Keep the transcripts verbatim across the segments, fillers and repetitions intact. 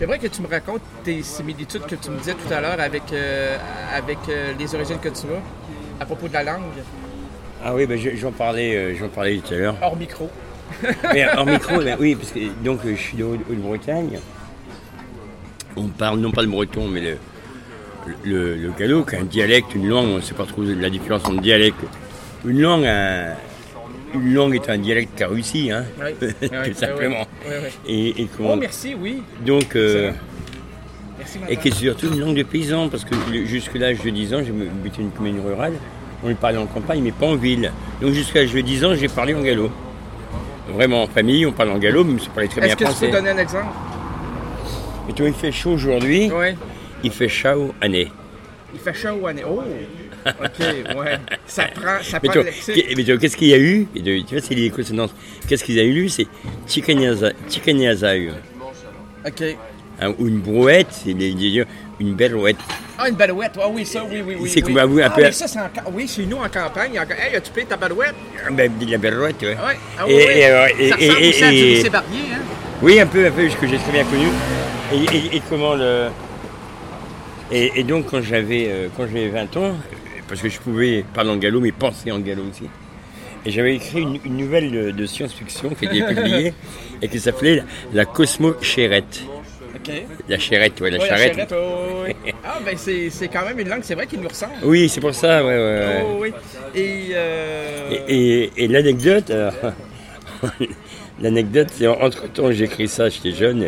C'est vrai que tu me racontes tes similitudes que tu me disais tout à l'heure avec, euh, avec euh, les origines que tu as à propos de la langue. Ah oui, ben, j'en parlais, euh, j'en parlais tout à l'heure. Hors micro. Mais hors micro, ben, oui, parce que donc je suis de Haute-Bretagne. On parle non pas le breton, mais le, le, le gallo, qui est un dialecte, une langue. On ne sait pas trop la différence entre dialecte. Une langue, un, une langue est un dialecte qu'a réussi, hein, oui. tout simplement. Oui, oui. Et, et comment... Oh, merci, oui. Donc, euh, merci, et qui est surtout une langue de paysan, parce que jusque l'âge de dix ans, j'ai buté une commune rurale. On le parlait en campagne, mais pas en ville. Donc jusqu'à l'âge de dix ans, j'ai parlé en gallo. Vraiment en famille, on parle en gallo, mais on parlait très bien français. Est-ce que tu peux donner un exemple? Et toi, il fait chaud aujourd'hui. Oui. Il fait chaud année. Il fait chaud année. Oh! OK, ouais. Ça prend, ça mais prend toi, le lexique. Mais toi, qu'est-ce qu'il y a eu? Tu vois, c'est les consonances. Qu'est-ce qu'ils a eu? C'est Chikanyazaï. OK. Hein, ou une brouette, c'est les, les, une berouette. Ah, une balouette, ah oui, ça, oui, oui, oui. C'est oui. comme un ah, peu. Mais ça, c'est en... Oui, chez nous, en campagne, en... Hey, as-tu payé ta balouette? Ben, la berouette, oui. Ouais. Ah, et, oui, et, euh, et, ça ressemble et, aussi à du et, lycée Barbier, hein? Oui, un peu, un peu, que j'ai très bien connu. Et, et, et comment le... Et, et donc, quand j'avais, euh, quand j'avais vingt ans, parce que je pouvais parler en gallo, mais penser en gallo aussi, et j'avais écrit une, une nouvelle de, de science-fiction qui était publiée et qui s'appelait La, la Cosmo Chérette. Okay. La chérette, ouais, la oui, charrette. La charrette, oh, oui. Ah, ben c'est, c'est quand même une langue, c'est vrai qu'il nous ressemble. Oui, c'est pour ça, ouais, ouais. ouais. Oh, oui. Et, euh... et, et, et l'anecdote, alors, l'anecdote, c'est entre-temps, j'ai écrit ça, j'étais jeune,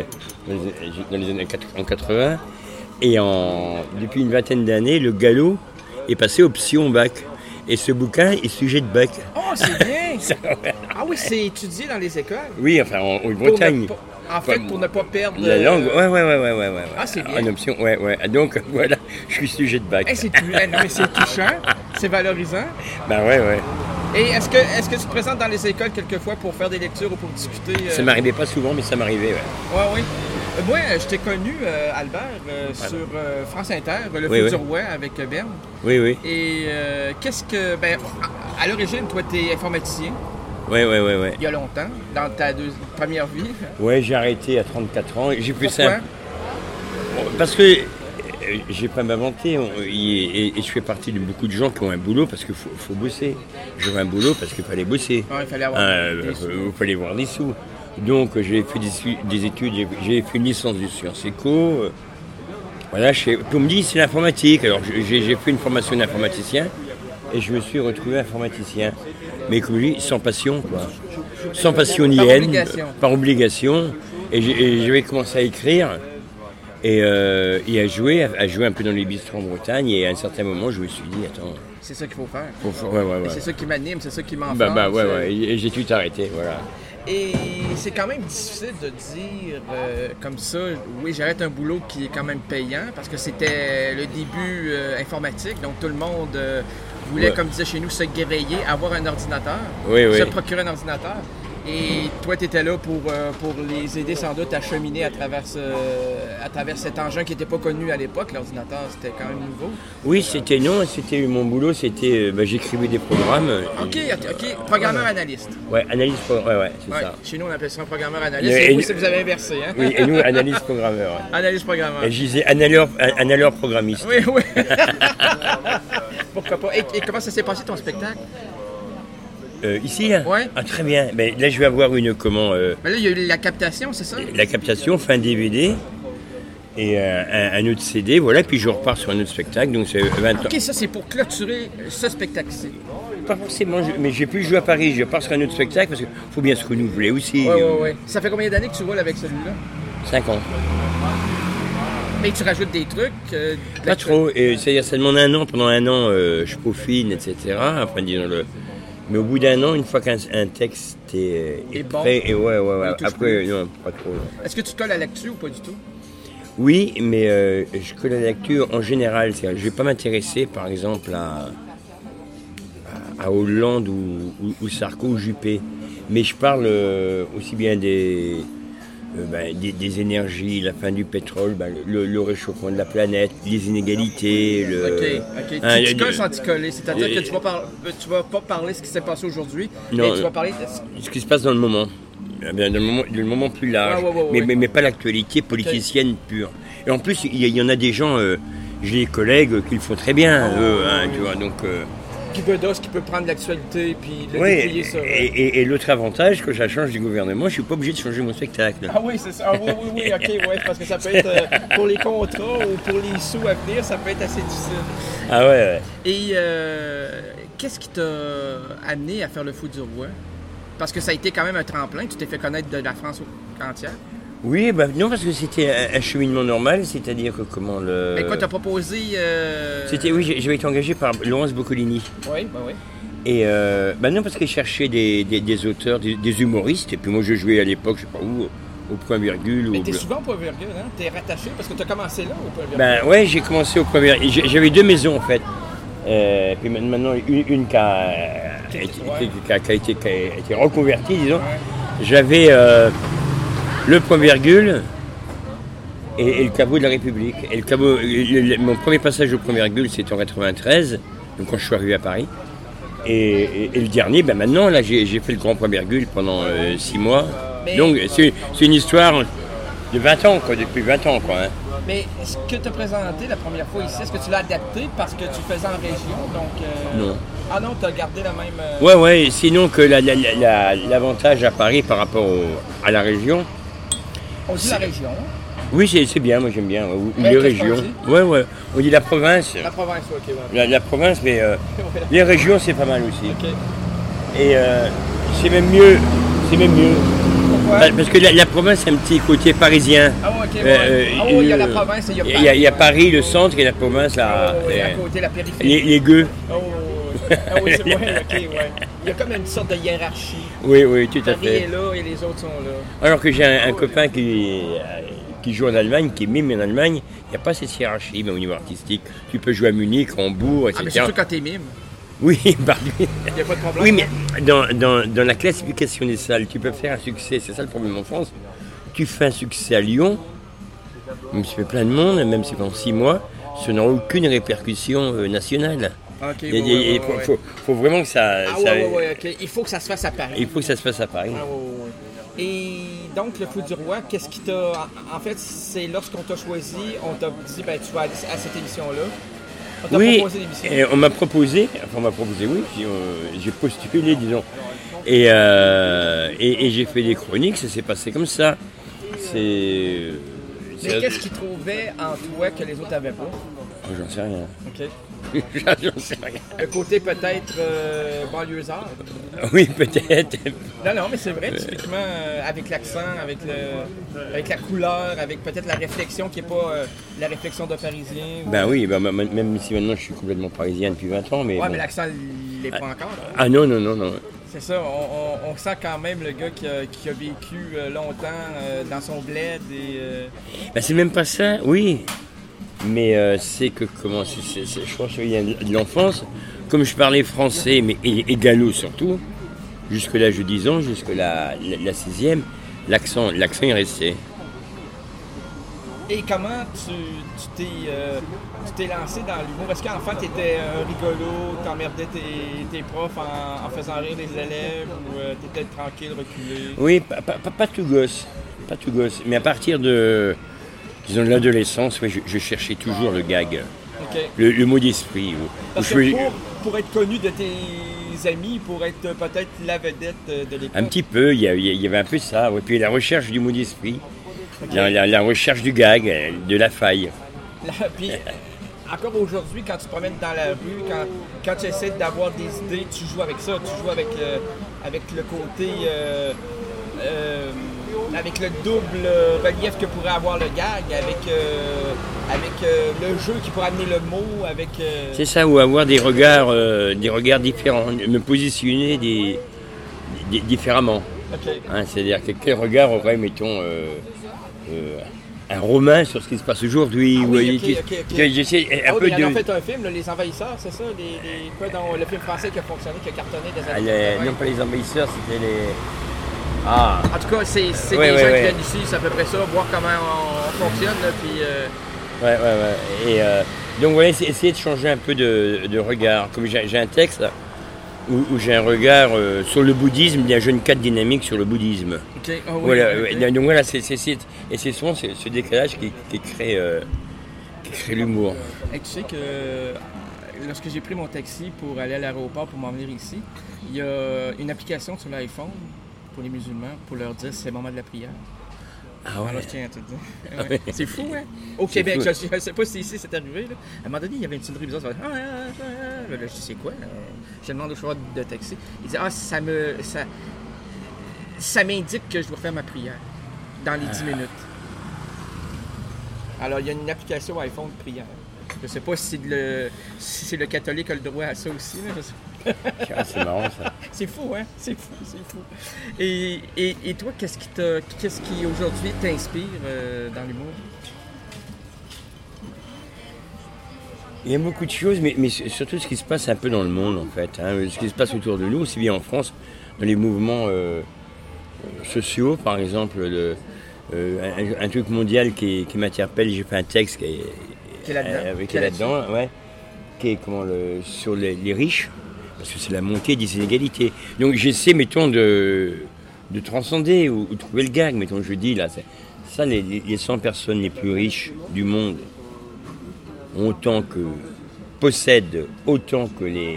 dans les années quatre-vingts, et en, depuis une vingtaine d'années, le gallo est passé option bac. Et ce bouquin est sujet de bac. Oh, c'est bien! ça, ouais. Ah oui, c'est étudié dans les écoles? Oui, enfin, en, en Bretagne. Pas, en fait, pour ne pas perdre... La langue, ouais, ouais, ouais, ouais, ouais, ouais. Ah, c'est bien. En option, ouais, ouais. Donc, voilà, je suis sujet de bac. Hey, c'est, tu... non, mais c'est touchant, c'est valorisant. Ben ouais, ouais. Et est-ce que, est-ce que tu te présentes dans les écoles quelquefois pour faire des lectures ou pour discuter? Euh... Ça m'arrivait pas souvent, mais ça m'arrivait, ouais. Ouais, oui. Euh, moi, je t'ai connu, euh, Albert, euh, ah, sur euh, France Inter, Le oui, Futur oui. Roi avec Ben. Oui, oui. Et euh, qu'est-ce que... Ben, à, à l'origine, toi, t'es informaticien. Oui, oui, oui, oui. Il y a longtemps, dans ta deux, première vie. Oui, j'ai arrêté à trente-quatre ans. J'ai fait Pourquoi? ça. Parce que euh, je vais pas m'inventer. Et, et, et je fais partie de beaucoup de gens qui ont un boulot parce qu'il faut, faut bosser. J'avais un boulot parce qu'il fallait bosser. Ouais, il fallait avoir euh, des sous. Il fallait avoir des sous. Donc j'ai fait des, des études, j'ai, j'ai fait une licence de sciences éco. Euh, voilà, je fais, puis on me dit c'est l'informatique. Alors j'ai, j'ai fait une formation d'informaticien et je me suis retrouvé informaticien. Mais comme je dis, sans passion, quoi. Sans passion ni par haine, obligation. par obligation. Et, et j'avais commencé à écrire et, euh, et à jouer, à jouer un peu dans les bistrots en Bretagne. Et à un certain moment, je me suis dit, attends. C'est ça qu'il faut faire. Faut, faut, ouais, ouais, ouais. Et c'est ça qui m'anime, c'est ça qui m'enfante. Bah, bah, ouais, ouais. Et, et j'ai tout arrêté, voilà. Et c'est quand même difficile de dire euh, comme ça, oui, j'arrête un boulot qui est quand même payant, parce que c'était le début euh, informatique, donc tout le monde euh, voulait, ouais. comme disait chez nous, se guérayer, avoir un ordinateur, oui, se oui. procurer un ordinateur. Et toi, tu étais là pour, euh, pour les aider sans doute à cheminer à travers, ce, à travers cet engin qui n'était pas connu à l'époque. L'ordinateur, c'était quand même nouveau. Oui, c'était non, c'était mon boulot, c'était, ben, j'écrivais des programmes. OK, OK, programmeur analyste. Ouais, analyse, ouais, ouais, c'est ouais, ça. Chez nous, on appelle ça un programmeur analyste. Et, et vous, nous, vous avez inversé, hein? Oui, et nous, analyse programmeur. Ouais. Analyse programmeur. Et je disais analyse, analyse programmiste. Oui, oui. Pourquoi pas? Et, et comment ça s'est passé ton spectacle? Euh, ici, là? Ouais. Ah, très bien. Ben, là, je vais avoir une, comment... Euh, ben là, il y a eu la captation, c'est ça? La captation, fin D V D, et euh, un, un autre C D, voilà, puis je repars sur un autre spectacle, donc c'est vingt ans. OK, ça, c'est pour clôturer ce spectacle-ci. Pas forcément, je, mais j'ai pu jouer à Paris, je pars sur un autre spectacle, parce qu'il faut bien se renouveler aussi. Oui, oui, oui. Ça fait combien d'années que tu roules avec celui-là? Cinq ans. Mais tu rajoutes des trucs? Euh, Pas trop, et, c'est-à-dire ça demande un an, pendant un an, euh, je peaufine, et cetera, enfin, disons le... Mais au bout d'un an, une fois qu'un un texte est, est, est bon, prêt, et ouais, ouais, ouais. Après, non, pas trop. Non. Est-ce que tu colles à la lecture ou pas du tout? Oui, mais euh, je colle à la lecture en général. C'est-à-dire, je ne vais pas m'intéresser, par exemple, à, à Hollande ou, ou, ou Sarko ou Juppé. Mais je parle euh, aussi bien des, euh, ben, des, des énergies, la fin du pétrole, ben, le, le réchauffement de la planète, les inégalités. Le, ok, ok. Hein, tu, tu colles sans t'y coller, c'est-à-dire euh, que tu vas, par, tu vas pas parler de ce qui s'est passé aujourd'hui, non, mais tu vas parler de ce qui se passe dans le moment. Dans le moment, dans le moment plus large, ouais, ouais, ouais, mais, ouais. mais, mais pas l'actualité politicienne okay. pure. Et en plus, il y, y en a des gens, euh, j'ai des collègues qui le font très bien, oh, eux, hein, oui, tu vois, donc... Euh, Guy Bedos qui peut prendre l'actualité puis le oui, dépouiller sur... Et, et, et l'autre avantage, quand ça change du gouvernement, je suis pas obligé de changer mon spectacle. Ah oui, c'est ça. Ah, oui, oui, oui, ok, ouais, parce que ça peut être, euh, pour les contrats ou pour les sous à venir, ça peut être assez difficile. Ah ouais, ouais. Et euh, qu'est-ce qui t'a amené à faire le Fou du Roi? Parce que ça a été quand même un tremplin, tu t'es fait connaître de la France entière. Oui, bah non, parce que c'était un, un cheminement normal, c'est-à-dire que comment le... Mais quoi, t'as proposé... Euh... C'était, oui, j'avais été engagé par Laurence Boccolini. Oui, bah oui. Et euh, bah non, parce qu'elle cherchait des, des, des auteurs, des, des humoristes, et puis moi je jouais à l'époque, je sais pas où, au point virgule. Mais au... t'es souvent au point virgule, hein? T'es rattaché, parce que t'as commencé là au point virgule. Ben ouais, j'ai commencé au point virgule. J'avais deux maisons en fait. Euh, puis maintenant, une, une qui, a, qui, ouais. qui, a, qui, a été, qui a été reconvertie, disons. Ouais. J'avais... Euh, le point virgule et, et le caveau de la République. Et le caveau, le, le, mon premier passage au point virgule, c'était en quatre-vingt-treize, donc quand je suis arrivé à Paris. Et, et, et le dernier, ben maintenant, là, j'ai, j'ai fait le grand point virgule pendant euh, six mois. Mais donc, c'est, c'est une histoire de vingt ans, quoi, depuis vingt ans, quoi. Hein. Mais ce que tu as présenté la première fois ici, est-ce que tu l'as adapté parce que tu faisais en région, donc... Euh... Non. Ah non, tu as gardé la même... Euh... Ouais, ouais, sinon que la, la, la, l'avantage à Paris par rapport au, à la région... On dit la région. Oui, c'est, c'est bien, moi j'aime bien. Ou les régions. Ouais, ouais. On dit la province. La province, ok. Ouais. La, la province, mais euh, les régions, c'est pas mal aussi. Ok. Et euh, c'est même mieux. C'est même mieux. Pourquoi? Parce que la, la province a un petit côté parisien. Ah ouais, ok. Ouais. Euh, ah oui, il y a la province et il y a Paris. Il y a, il y a Paris, le centre, et la province, là. Ah ouais, euh, à côté, la périphérie. Les, les gueux. Oh, ah oui, c'est vrai, ok, ouais. Il y a comme une sorte de hiérarchie. Oui, oui, tout à Paris fait. est là et les autres sont là. Alors que j'ai un, un copain qui, qui joue en Allemagne, qui est mime en Allemagne, il n'y a pas cette hiérarchie, mais au niveau artistique. Tu peux jouer à Munich, Hambourg, et cetera. Ah, mais surtout quand t'es mime. Oui, pardon. Il n'y a pas de problème. Oui, mais dans, dans, dans la classification des salles, tu peux faire un succès, c'est ça le problème en France. Tu fais un succès à Lyon, même si tu fais plein de monde, même si pendant six mois, ça n'a aucune répercussion euh, nationale. Okay, il ouais, ouais, faut, ouais. faut, faut vraiment que ça... Ah ça ouais, ouais, ouais, ok. Il faut que ça se fasse à Paris. Il faut que ça se fasse à Paris. Ah, ouais, ouais, ouais. Et donc, le Fou du Roi, qu'est-ce qui t'a... En fait, c'est lorsqu'on t'a choisi, on t'a dit, ben, tu vas aller à cette émission-là. On t'a oui, proposé l'émission. Et on m'a proposé, enfin on m'a proposé, oui, j'ai, euh, j'ai postulé, disons. Et, euh, et, et j'ai fait des chroniques, ça s'est passé comme ça. C'est... Mais c'est... qu'est-ce qu'ils trouvaient en toi que les autres n'avaient pas? Oh, j'en sais rien. OK. J'en sais rien. Le côté peut-être euh, banlieusard. Oui, peut-être. Non, non, mais c'est vrai, typiquement, euh, avec l'accent, avec, le, avec la couleur, avec peut-être la réflexion qui n'est pas euh, la réflexion d'un Parisien. Ou... Ben oui, ben, même si maintenant je suis complètement parisien depuis vingt ans, mais... Ouais, bon. Mais l'accent, il n'est pas ah, encore. Hein. Ah non, non, non, non. C'est ça, on, on, on sent quand même le gars qui a, qui a vécu longtemps euh, dans son bled et... Euh... Ben c'est même pas ça, oui. Mais euh, c'est que comment c'est, c'est, c'est, je pense qu'il y a de l'enfance, comme je parlais français, mais et, et gallo surtout, jusque l'âge de dix ans, jusque la, la, la sixième, l'accent, l'accent est resté. Et comment tu, tu, t'es, euh, tu t'es lancé dans l'humour? Est-ce qu'enfant tu étais euh, rigolo, t'emmerdais tes, tes profs en, en faisant rire les élèves ou euh, tu étais tranquille, reculé? Oui, pas, pas, pas tout gosse, pas tout gosse, mais à partir de... Disons, de l'adolescence, ouais, je, je cherchais toujours le gag, okay. le, le mot d'esprit. Parce que pour, pour être connu de tes amis, pour être peut-être la vedette de l'école. Un petit peu, il y, il y avait un peu ça. Ouais. Puis la recherche du mot d'esprit, okay. la, la, la recherche du gag, de la faille. La, puis, encore aujourd'hui, quand tu te promènes dans la rue, quand, quand tu essaies d'avoir des idées, tu joues avec ça. Tu joues avec, euh, avec le côté... Euh, euh, avec le double relief que pourrait avoir le gag, avec, euh, avec euh, le jeu qui pourrait amener le mot, avec... Euh... C'est ça, ou avoir des regards, euh, des regards différents, me positionner des, des, différemment. Okay. Hein, c'est-à-dire que quel regard aurait, mettons, euh, euh, un romain sur ce qui se passe aujourd'hui. Ah oui, okay, okay, okay. J'essaie un ah oui, peu mais de... en fait un film, là, Les Envahisseurs, c'est ça? Les, les... Quoi, dans le film français qui a fonctionné, qui a cartonné des années ah, les... Non, pas Les Envahisseurs, c'était les... Ah. En tout cas, c'est, c'est ouais, des ouais, gens ouais. qui viennent ici, c'est à peu près ça, voir comment on, on fonctionne. Là, puis, euh... Ouais, ouais, ouais. Et euh, donc voilà, essayer de changer un peu de, de regard. Comme j'ai, j'ai un texte, où, où j'ai un regard euh, sur le bouddhisme, il y a un jeune cadre dynamique sur le bouddhisme. Okay. Oh, oui, voilà, okay. ouais, donc voilà, c'est, c'est, c'est, et c'est souvent ce, ce décalage qui, qui crée, euh, qui crée l'humour. Et tu sais que euh, lorsque j'ai pris mon taxi pour aller à l'aéroport pour m'en venir ici, il y a une application sur l'iPhone pour les musulmans pour leur dire c'est le moment de la prière. Ah ouais. Alors, je tiens à te dire. Ouais. C'est fou, hein? Au c'est Québec, fou. Je ne sais pas si ici c'est arrivé. Là. À un moment donné, il y avait une petite bizarre. Ah, ah, ah, ah. Là, je dis, c'est quoi? Là? Je demande au chauffeur de taxi. Il dit, ah, ça me. Ça, ça m'indique que je dois faire ma prière dans les dix minutes. Alors, il y a une application iPhone de prière. Je ne sais pas si, c'est le, si c'est le catholique qui a le droit à ça aussi. Là. Je sais. Ah, c'est marrant ça. C'est fou, hein? C'est fou, c'est fou. Et, et, et toi, qu'est-ce qui, t'a, qu'est-ce qui aujourd'hui t'inspire euh, dans l'humour? Il y a beaucoup de choses, mais, mais surtout ce qui se passe un peu dans le monde en fait. Hein, ce qui se passe autour de nous, aussi bien en France, dans les mouvements euh, sociaux, par exemple, le, euh, un, un truc mondial qui, qui m'interpelle. J'ai fait un texte qui est, qui est là-dedans, euh, qui est là-dedans ouais, qui est comment, le, sur les, les riches. Parce que c'est la montée des inégalités. Donc j'essaie, mettons, de, de transcender ou, ou trouver le gag. Mettons, je dis là, c'est, ça, les, les cent personnes les plus riches du monde ont autant que possèdent autant que les.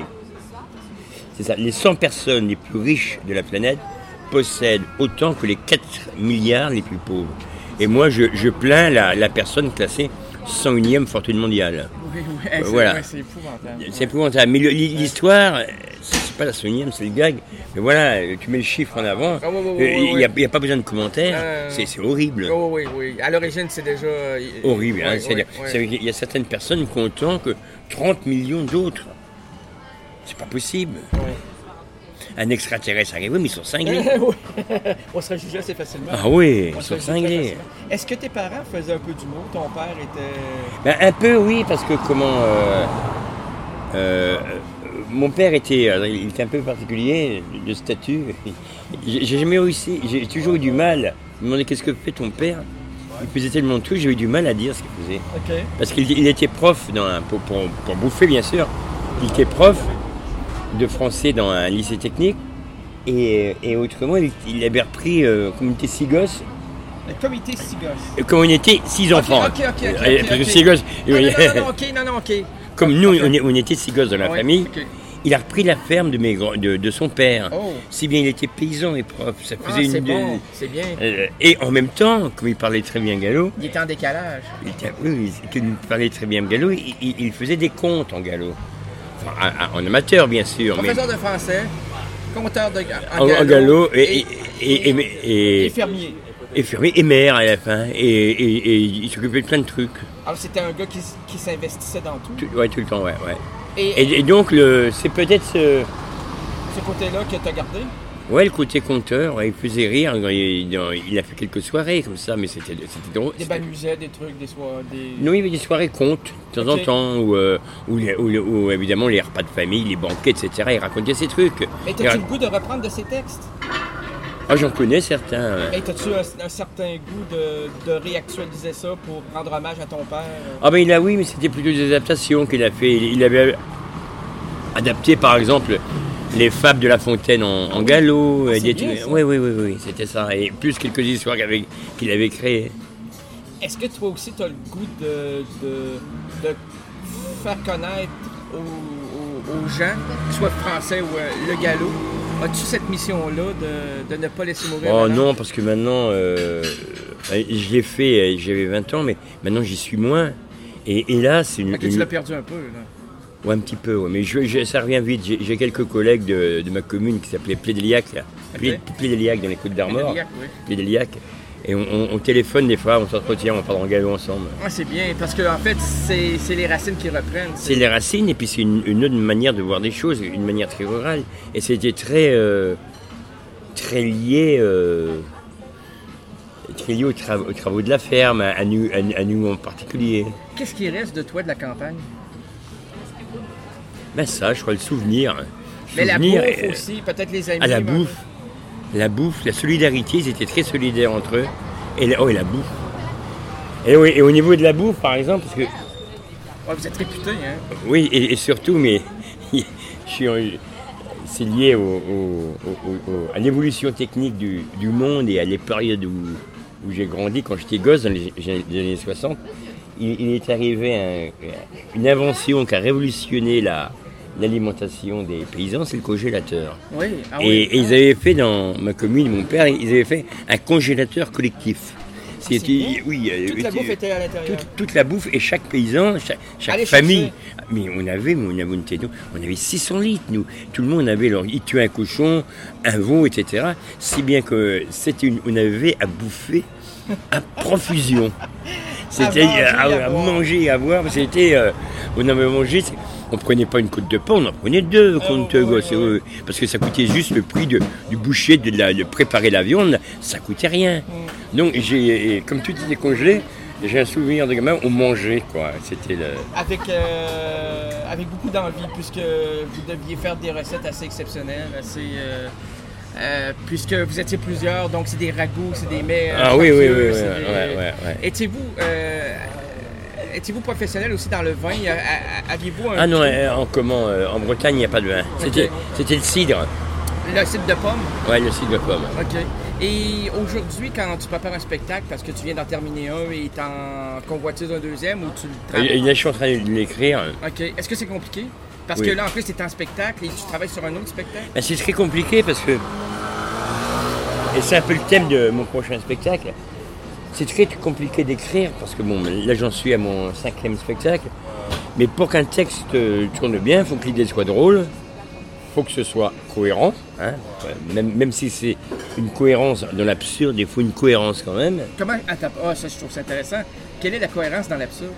C'est ça, les cent personnes les plus riches de la planète possèdent autant que les quatre milliards les plus pauvres. Et moi, je, je plains la, la personne classée cent unième fortune mondiale. Oui, oui, c'est, voilà. Ouais, c'est épouvantable. C'est épouvantable. Mais le, l'histoire, c'est pas la centième, c'est le gag. Mais voilà, tu mets le chiffre en avant. Oh, oui, oui, il oui, n'y a, oui. a pas besoin de commentaires. Euh... C'est, c'est horrible. Oh, oui, oui. À l'origine, c'est déjà. Horrible. Hein, oui, c'est, oui, c'est, oui. Il y a certaines personnes qui ont autant que trente millions d'autres. C'est pas possible. Oui. Un extraterrestre arrive, oui, mais ils sont cinglés. On serait jugé assez facilement. Ah oui, On ils sont cinglés. Est-ce que tes parents faisaient un peu d'humour? Ton père était... Ben, un peu, oui, parce que comment... Euh, euh, mon père était, il était un peu particulier, de statut. J'ai, j'ai jamais réussi, j'ai toujours eu du mal. Je me demandais qu'est-ce que fait ton père. Il faisait tellement de trucs, j'ai eu du mal à dire ce qu'il faisait. Okay. Parce qu'il il était prof, dans un, pour, pour, pour bouffer bien sûr, il était prof de français dans un lycée technique, et, et autrement, il, il avait repris euh, comme on était six gosses. Le comité six gosses. Comme on était six enfants. Ok, ok, ok. okay, okay, parce okay. que six gosses. Non, non, non, non, ok, non, non, ok. Comme nous, on, on était six gosses dans la ouais, famille, okay. Il a repris la ferme de, mes, de, de son père. Oh. Si bien il était paysan et prof. Ça faisait ah, une. C'est bon, c'est bien. Euh, et en même temps, comme il parlait très bien gallo. Il était en décalage. Il était, oui, il parlait très bien gallo, il, il, il faisait des contes en gallo. Enfin, en, en amateur, bien sûr. Professeur mais... de français, conteur de, en, en, gallo, en gallo et, et, et, et, et, et, et fermier. Et fermier et maire à la fin. Et, et, et il s'occupait de plein de trucs. Alors c'était un gars qui, qui s'investissait dans tout? tout ouais, tout le temps, ouais. ouais. Et, et, et donc, le, c'est peut-être ce... ce côté-là que tu as gardé? Ouais, le côté conteur, ouais, il faisait rire. Il, il a fait quelques soirées comme ça, mais c'était, c'était drôle. Des bamusets, des trucs, des soirées. Des... Non, il y avait des soirées contes, de temps okay. en temps, où, euh, où, où, où, évidemment les repas de famille, les banquets, et cetera. Il racontait ses trucs. Et t'as-tu et... le goût de reprendre de ses textes? Ah, j'en connais certains. Ouais. Et t'as-tu un, un certain goût de, de réactualiser ça pour rendre hommage à ton père? Ah ben il a oui, mais c'était plutôt des adaptations qu'il a fait. Il, il avait adapté par exemple les fables de La Fontaine en, en gallo. Ah, et des bien, trucs. Oui, oui, oui, oui, c'était ça. Et plus quelques histoires qu'il avait, qu'il avait créées. Est-ce que toi aussi tu as le goût de, de, de faire connaître aux, aux, aux gens, qu'ils soient français ou euh, le gallo? As-tu cette mission-là de, de ne pas laisser mourir? Oh non, parce que maintenant, euh, je l'ai fait, j'avais vingt ans, mais maintenant j'y suis moins. Et, et là, c'est une... Okay, une... Tu l'as perdu un peu, là. Ouais, un petit peu, ouais. Mais je, je, ça revient vite. J'ai, j'ai quelques collègues de, de ma commune qui s'appelaient Plédéliac, là. Okay. Plédéliac dans les Côtes d'Armor. Plédéliac, oui. Plédéliac. Et on, on, on téléphone des fois, on s'entretient, on parle en gallo ensemble. Ouais, c'est bien, parce que en fait, c'est, c'est les racines qui reprennent. C'est... c'est les racines, et puis c'est une, une autre manière de voir des choses, une manière très rurale. Et c'était très, euh, très lié, euh, très lié aux, tra- aux travaux de la ferme, à, à, nous, à, à nous en particulier. Qu'est-ce qui reste de toi de la campagne? Ben ça, je crois, le souvenir. Mais souvenir, la bouffe euh, aussi, peut-être les amis. Ah, la bouffe. La bouffe, la solidarité, ils étaient très solidaires entre eux. Et la, oh, et la bouffe. Et, oui, et au niveau de la bouffe, par exemple, parce que... Ouais, vous êtes réputés, hein? Oui, et, et surtout, mais je suis, c'est lié au, au, au, au, à l'évolution technique du, du monde et à les périodes où, où j'ai grandi, quand j'étais gosse, dans les, les années soixante. Il, il est arrivé un, une invention qui a révolutionné la, l'alimentation des paysans, c'est le congélateur. Oui. Ah et, oui. et ils avaient fait dans ma commune, mon père, ils avaient fait un congélateur collectif. C'était, oui, toute la bouffe était à l'intérieur. Toute, toute la bouffe et chaque paysan, chaque, chaque famille. Chercher. Mais on avait, on avait, on avait, on avait six cents litres, nous. Tout le monde avait leur, ils tuaient un cochon, un veau, et cetera. Si bien que c'était une, on avait à bouffer à profusion. C'était à manger, à, à, à manger et à boire. C'était, euh, on avait mangé. On ne prenait pas une côte de pain, on en prenait deux, compte oh, gosse, ouais, ouais. Parce que ça coûtait juste le prix de, du boucher, de, la, de préparer la viande, ça coûtait rien. Mm. Donc, j'ai, comme tout était congelé, j'ai un souvenir de gamin, on mangeait, quoi. C'était le... Avec, euh, avec beaucoup d'envie, puisque vous deviez faire des recettes assez exceptionnelles, assez... Euh... Euh, puisque vous étiez plusieurs, donc c'est des ragoûts, c'est des mets. Ah oui, oui, oui, oui, oui, ouais, ouais, ouais. Étiez-vous, euh, étiez-vous professionnel aussi dans le vin? Aviez-vous un... Ah non, en comment En Bretagne, il n'y a pas de vin. C'était, okay. c'était le cidre. Le cidre de pomme? Oui, le cidre de pomme. OK. Et aujourd'hui, quand tu prépares un spectacle, parce que tu viens d'en terminer un et tu en convoitises un deuxième, ou tu le travailles? Là, je suis en train de l'écrire. OK. Est-ce que c'est compliqué? Parce oui. que là, en plus, tu es en spectacle et tu travailles sur un autre spectacle? Ben, c'est très compliqué parce que, et c'est un peu le thème de mon prochain spectacle, c'est très compliqué d'écrire parce que, bon, là, j'en suis à mon cinquième spectacle, mais pour qu'un texte tourne bien, il faut que l'idée soit drôle, il faut que ce soit cohérent, hein, même, même si c'est une cohérence dans l'absurde, il faut une cohérence quand même. Comment, attends, oh, ça, je trouve ça intéressant. Quelle est la cohérence dans l'absurde?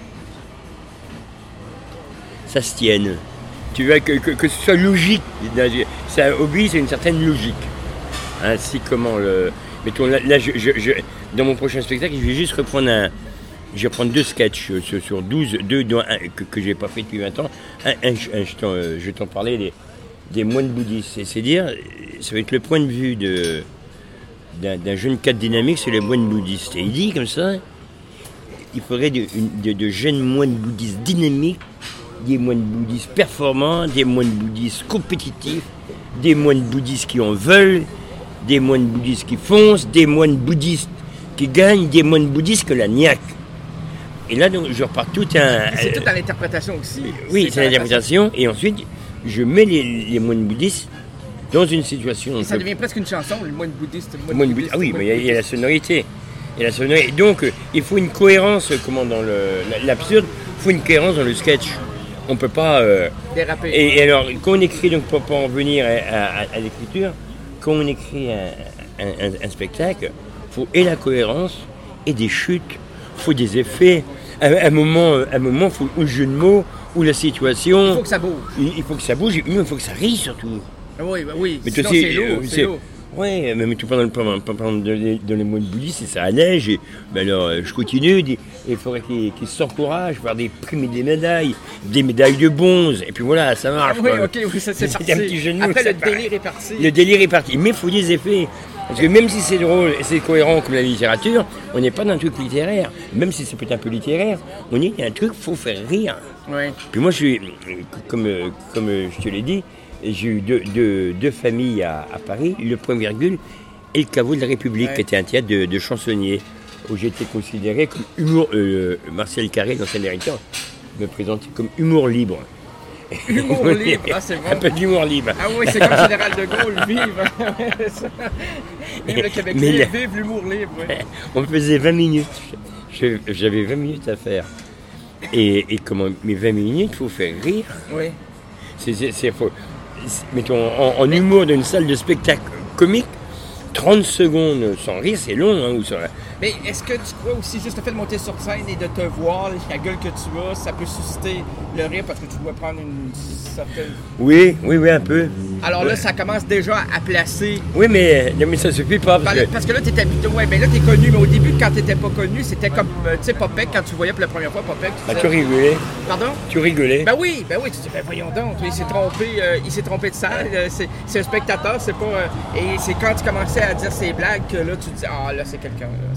Ça se tienne. Tu veux que, que, que ce soit logique. Ça oblige à une certaine logique. Ainsi comment le. Mettons, là, là je, je, je, dans mon prochain spectacle, je vais juste reprendre un. Je vais prendre deux sketchs sur, sur douze, deux dont un, que, que je n'ai pas fait depuis vingt ans. Un, un, un je, t'en, je vais t'en parler des, des moines bouddhistes. C'est dire, ça va être le point de vue de, d'un, d'un jeune cadre dynamique sur les moines bouddhistes. Et il dit comme ça, il faudrait de, de, de jeunes moines bouddhistes dynamiques, des moines bouddhistes performants, des moines bouddhistes compétitifs, des moines bouddhistes qui en veulent, des moines bouddhistes qui foncent, des moines bouddhistes qui gagnent, des moines bouddhistes que la niaque. Et là, donc, je repars tout un... C'est tout à l'interprétation aussi. Oui, c'est, c'est l'interprétation. Et ensuite, je mets les, les moines bouddhistes dans une situation... Et ça devient presque une chanson, le moine bouddhiste. Le moine moine bouddhiste bouddhiste. Ah oui, mais il y, y a la sonorité. Et la sonorité. Donc, euh, il faut une cohérence, comment, dans le, l'absurde, il faut une cohérence dans le sketch. On ne peut pas... Euh... déraper. Et, et alors, quand on écrit, donc pour, pour en venir à, à, à l'écriture, quand on écrit un, un, un, un spectacle, il faut et la cohérence, et des chutes, il faut des effets. À un moment, un moment, il faut le jeu de mots, ou la situation. Il faut que ça bouge. Il, il faut que ça bouge, mais il faut que ça rie surtout. Oui, bah oui. Mais sinon sais, c'est lourd, euh, c'est c'est lourd. Oui, mais tout pendant, pendant, pendant de, de, de les mois de bouddhistes, ça neige, et ben alors je continue, et il faudrait qu'ils, qu'ils s'encouragent, faire des primes et des médailles, des médailles de bronze, et puis voilà, ça marche. Ah, oui, quoi. ok, oui, ça c'est, c'est parti. Un petit genou, après le part. délire est parti. Le délire est parti, mais il faut des effets. Parce que même si c'est drôle et c'est cohérent comme la littérature, on n'est pas dans un truc littéraire. Même si c'est peut-être un peu littéraire, on est dans un truc, il faut faire rire. Ouais. Puis moi, je suis, comme, comme je te l'ai dit, j'ai eu deux, deux, deux familles à, à Paris, le Point Virgule et le Caveau de la République, ouais. qui était un théâtre de, de chansonniers, où j'étais considéré comme humour... Euh, Marcel Carré, l'ancien directeur, me présentait comme humour libre. Humour libre, ah, c'est bon. Un peu d'humour libre. Ah oui, c'est comme Général de Gaulle, vive. Vive le Québec, Mais vive, le... vive l'humour libre. Oui. On faisait vingt minutes. Je, j'avais vingt minutes à faire. Et, et comment, mes vingt minutes, il faut faire rire. Oui. C'est, c'est, c'est, faut, c'est, mettons, en, en humour d'une salle de spectacle comique, trente secondes sans rire, c'est long. Hein, ou ça... Mais est-ce que tu crois aussi, juste le fait de monter sur scène et de te voir, la gueule que tu as, ça peut susciter le rire parce que tu dois prendre une certaine... Oui, oui, oui, un peu. Alors ouais. là, ça commence déjà à placer... Oui, mais, mais ça suffit pas. Parce, parce, que... parce que là, tu es habitué. Ouais, mais là, tu es connu. Mais au début, quand tu n'étais pas connu, c'était comme, tu sais, Popek, quand tu voyais pour la première fois Popek. Tu, ah, tu rigolais. Pardon? Tu rigolais. Ben oui, ben oui. Tu dis, ben voyons donc, il s'est trompé, euh, il s'est trompé de salle. Euh, c'est, c'est un spectateur, c'est pas... Euh, et c'est quand tu commençais à dire ces blagues que là, tu te dis, ah là, c'est quelqu'un. Là, c'est...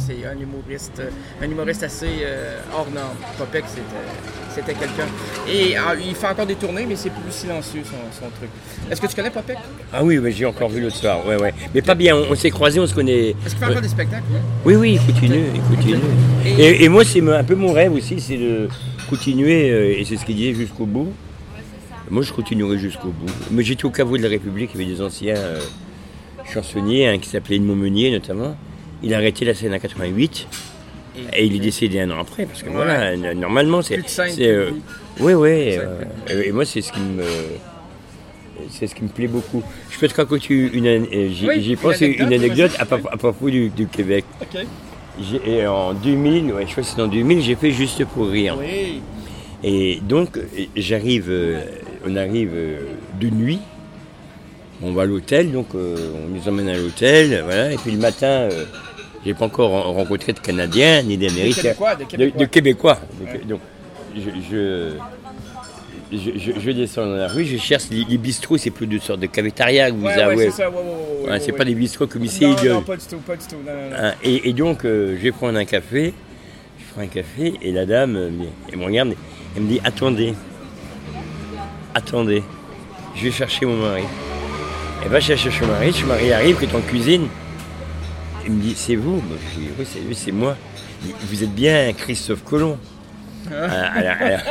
c'est un humoriste, un humoriste assez euh, hors norme. Popek, c'était, c'était quelqu'un. Et ah, il fait encore des tournées, mais c'est plus silencieux son, son truc. Est-ce que tu connais Popek? Ah oui, ouais, j'ai encore vu l'autre soir, ouais, ouais. Mais pas bien, on, on s'est croisés, on se connaît. Est-ce qu'il fait encore des spectacles? Oui, oui, il continue, il continue. Et... Et, et moi, c'est un peu mon rêve aussi, c'est de continuer, euh, et c'est ce qu'il disait, jusqu'au bout. Moi, je continuerai jusqu'au bout. Mais j'étais au caveau de la République, il y avait des anciens euh, chansonniers, un qui s'appelait Edmond Meunier notamment. Il a arrêté la scène en quatre-vingt-huit et, et il est décédé un an après, parce que ouais. voilà, normalement, c'est... c'est euh, oui, oui, euh, et moi, c'est ce qui me... C'est ce qui me plaît beaucoup. Je peux te raconter une, une j'y, oui, j'y pense une anecdote, une anecdote à, à propos du, du Québec. Okay. J'ai, et en deux mille, ouais, je crois que c'est en deux mille, j'ai fait Juste pour rire. Oui. Et donc, j'arrive, euh, on arrive euh, de nuit, on va à l'hôtel, donc euh, on nous emmène à l'hôtel, voilà, et puis le matin, euh, j'ai pas encore rencontré de Canadiens ni d'Américains. De Québécois, de Québécois. De, de Québécois. Ouais. De, donc, je, je Je, je, je descends dans la rue, je cherche les, les bistrots, c'est plus de sorte de cafétéria que vous ouais, avez. Ouais, c'est ça, ouais, ouais, ouais, ouais, ouais, c'est ouais. pas des bistrots comme ici. Non, de... non, pas du tout, pas du tout. Non, non, non. Hein, et, et donc, euh, je vais prendre un café, je prends un café, et la dame, euh, elle me regarde, elle me dit, attendez, attendez, je vais chercher mon mari. Elle va chercher son mari, son mari arrive, qui est en cuisine, il me dit, c'est vous? Moi, je dis, oui, c'est, oui, c'est moi. Dit, vous êtes bien Christophe Colomb. alors, alors,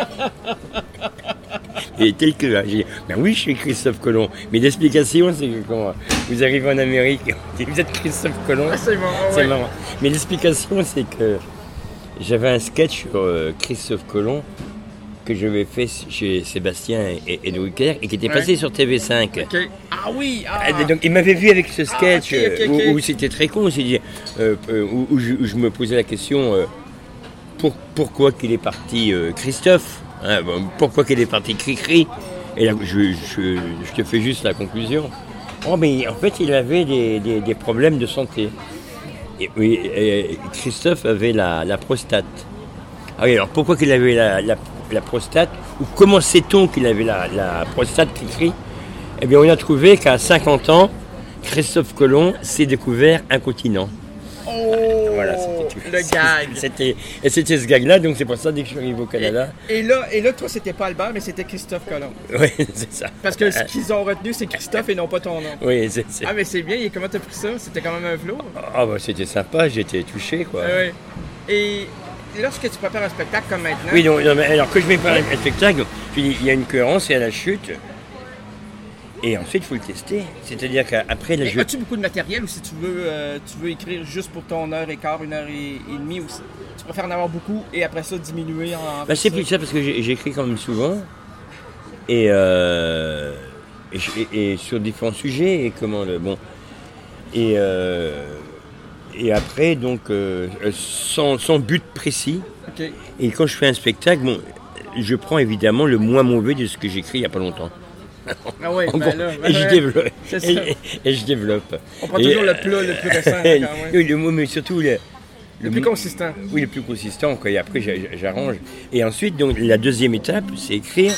et tel que là, j'ai dit, ben oui, je suis Christophe Colomb. Mais l'explication, c'est que quand vous arrivez en Amérique, vous êtes Christophe Colomb. Ah, c'est marrant, c'est ouais. marrant. Mais l'explication, c'est que j'avais un sketch sur euh, Christophe Colomb que j'avais fait chez Sébastien et, et Drucker et qui était passé ouais. sur T V cinq. Okay. Ah oui ah. Donc il m'avait vu avec ce sketch ah, okay, okay, okay. Où, où c'était très con, dit, euh, où, où, je, où je me posais la question euh, pour, pourquoi qu'il est parti euh, Christophe, hein, bon, pourquoi qu'il est parti Cricri. Et là, je, je, je te fais juste la conclusion. Oh, mais en fait, il avait des, des, des problèmes de santé. Et, et, et Christophe avait la, la prostate. Ah oui, alors pourquoi qu'il avait la, la, la prostate, ou comment sait-on qu'il avait la, la prostate Cricri? Eh bien, on a trouvé qu'à cinquante ans, Christophe Colomb s'est découvert incontinent. Oh, voilà, c'était, le gag. C'était, et c'était ce gag-là, donc c'est pour ça dès que je suis arrivé au Canada. Et, et, là, et là, toi, c'était pas Albert, mais c'était Christophe Colomb. Oui, c'est ça. Parce que ce qu'ils ont retenu, c'est Christophe et non pas ton nom. Oui, c'est ça. Ah, mais c'est bien. Et comment t'as pris ça? C'était quand même un flow? Ah, bah, c'était sympa, j'étais touché, quoi. Ah, oui. Et lorsque tu prépares un spectacle comme maintenant... Oui, non, non mais alors que je prépare un spectacle, il y a une cohérence et à la chute. Et ensuite, il faut le tester. C'est-à-dire qu'après... La je... As-tu beaucoup de matériel ou si tu veux, euh, tu veux écrire juste pour ton heure et quart, une heure et, et demie, ou tu préfères en avoir beaucoup et après ça diminuer en... Bah, c'est plus ça parce que j'ai, j'écris quand même souvent. Et, euh, et, et, et sur différents sujets. Et comment le... Bon. Et, euh, et après, donc, euh, sans, sans but précis. Okay. Et quand je fais un spectacle, bon, je prends évidemment le moins mauvais de ce que j'écris il n'y a pas longtemps. Ah ouais, ben là, ben et, je ouais, développe, et, et, et je développe. On prend toujours et, le plat le plus récent. Quand, oui, le mot, mais surtout le, le, le plus mot, consistant. Oui, le plus consistant. Quoi, et après, j'arrange. Et ensuite, donc, la deuxième étape, c'est écrire.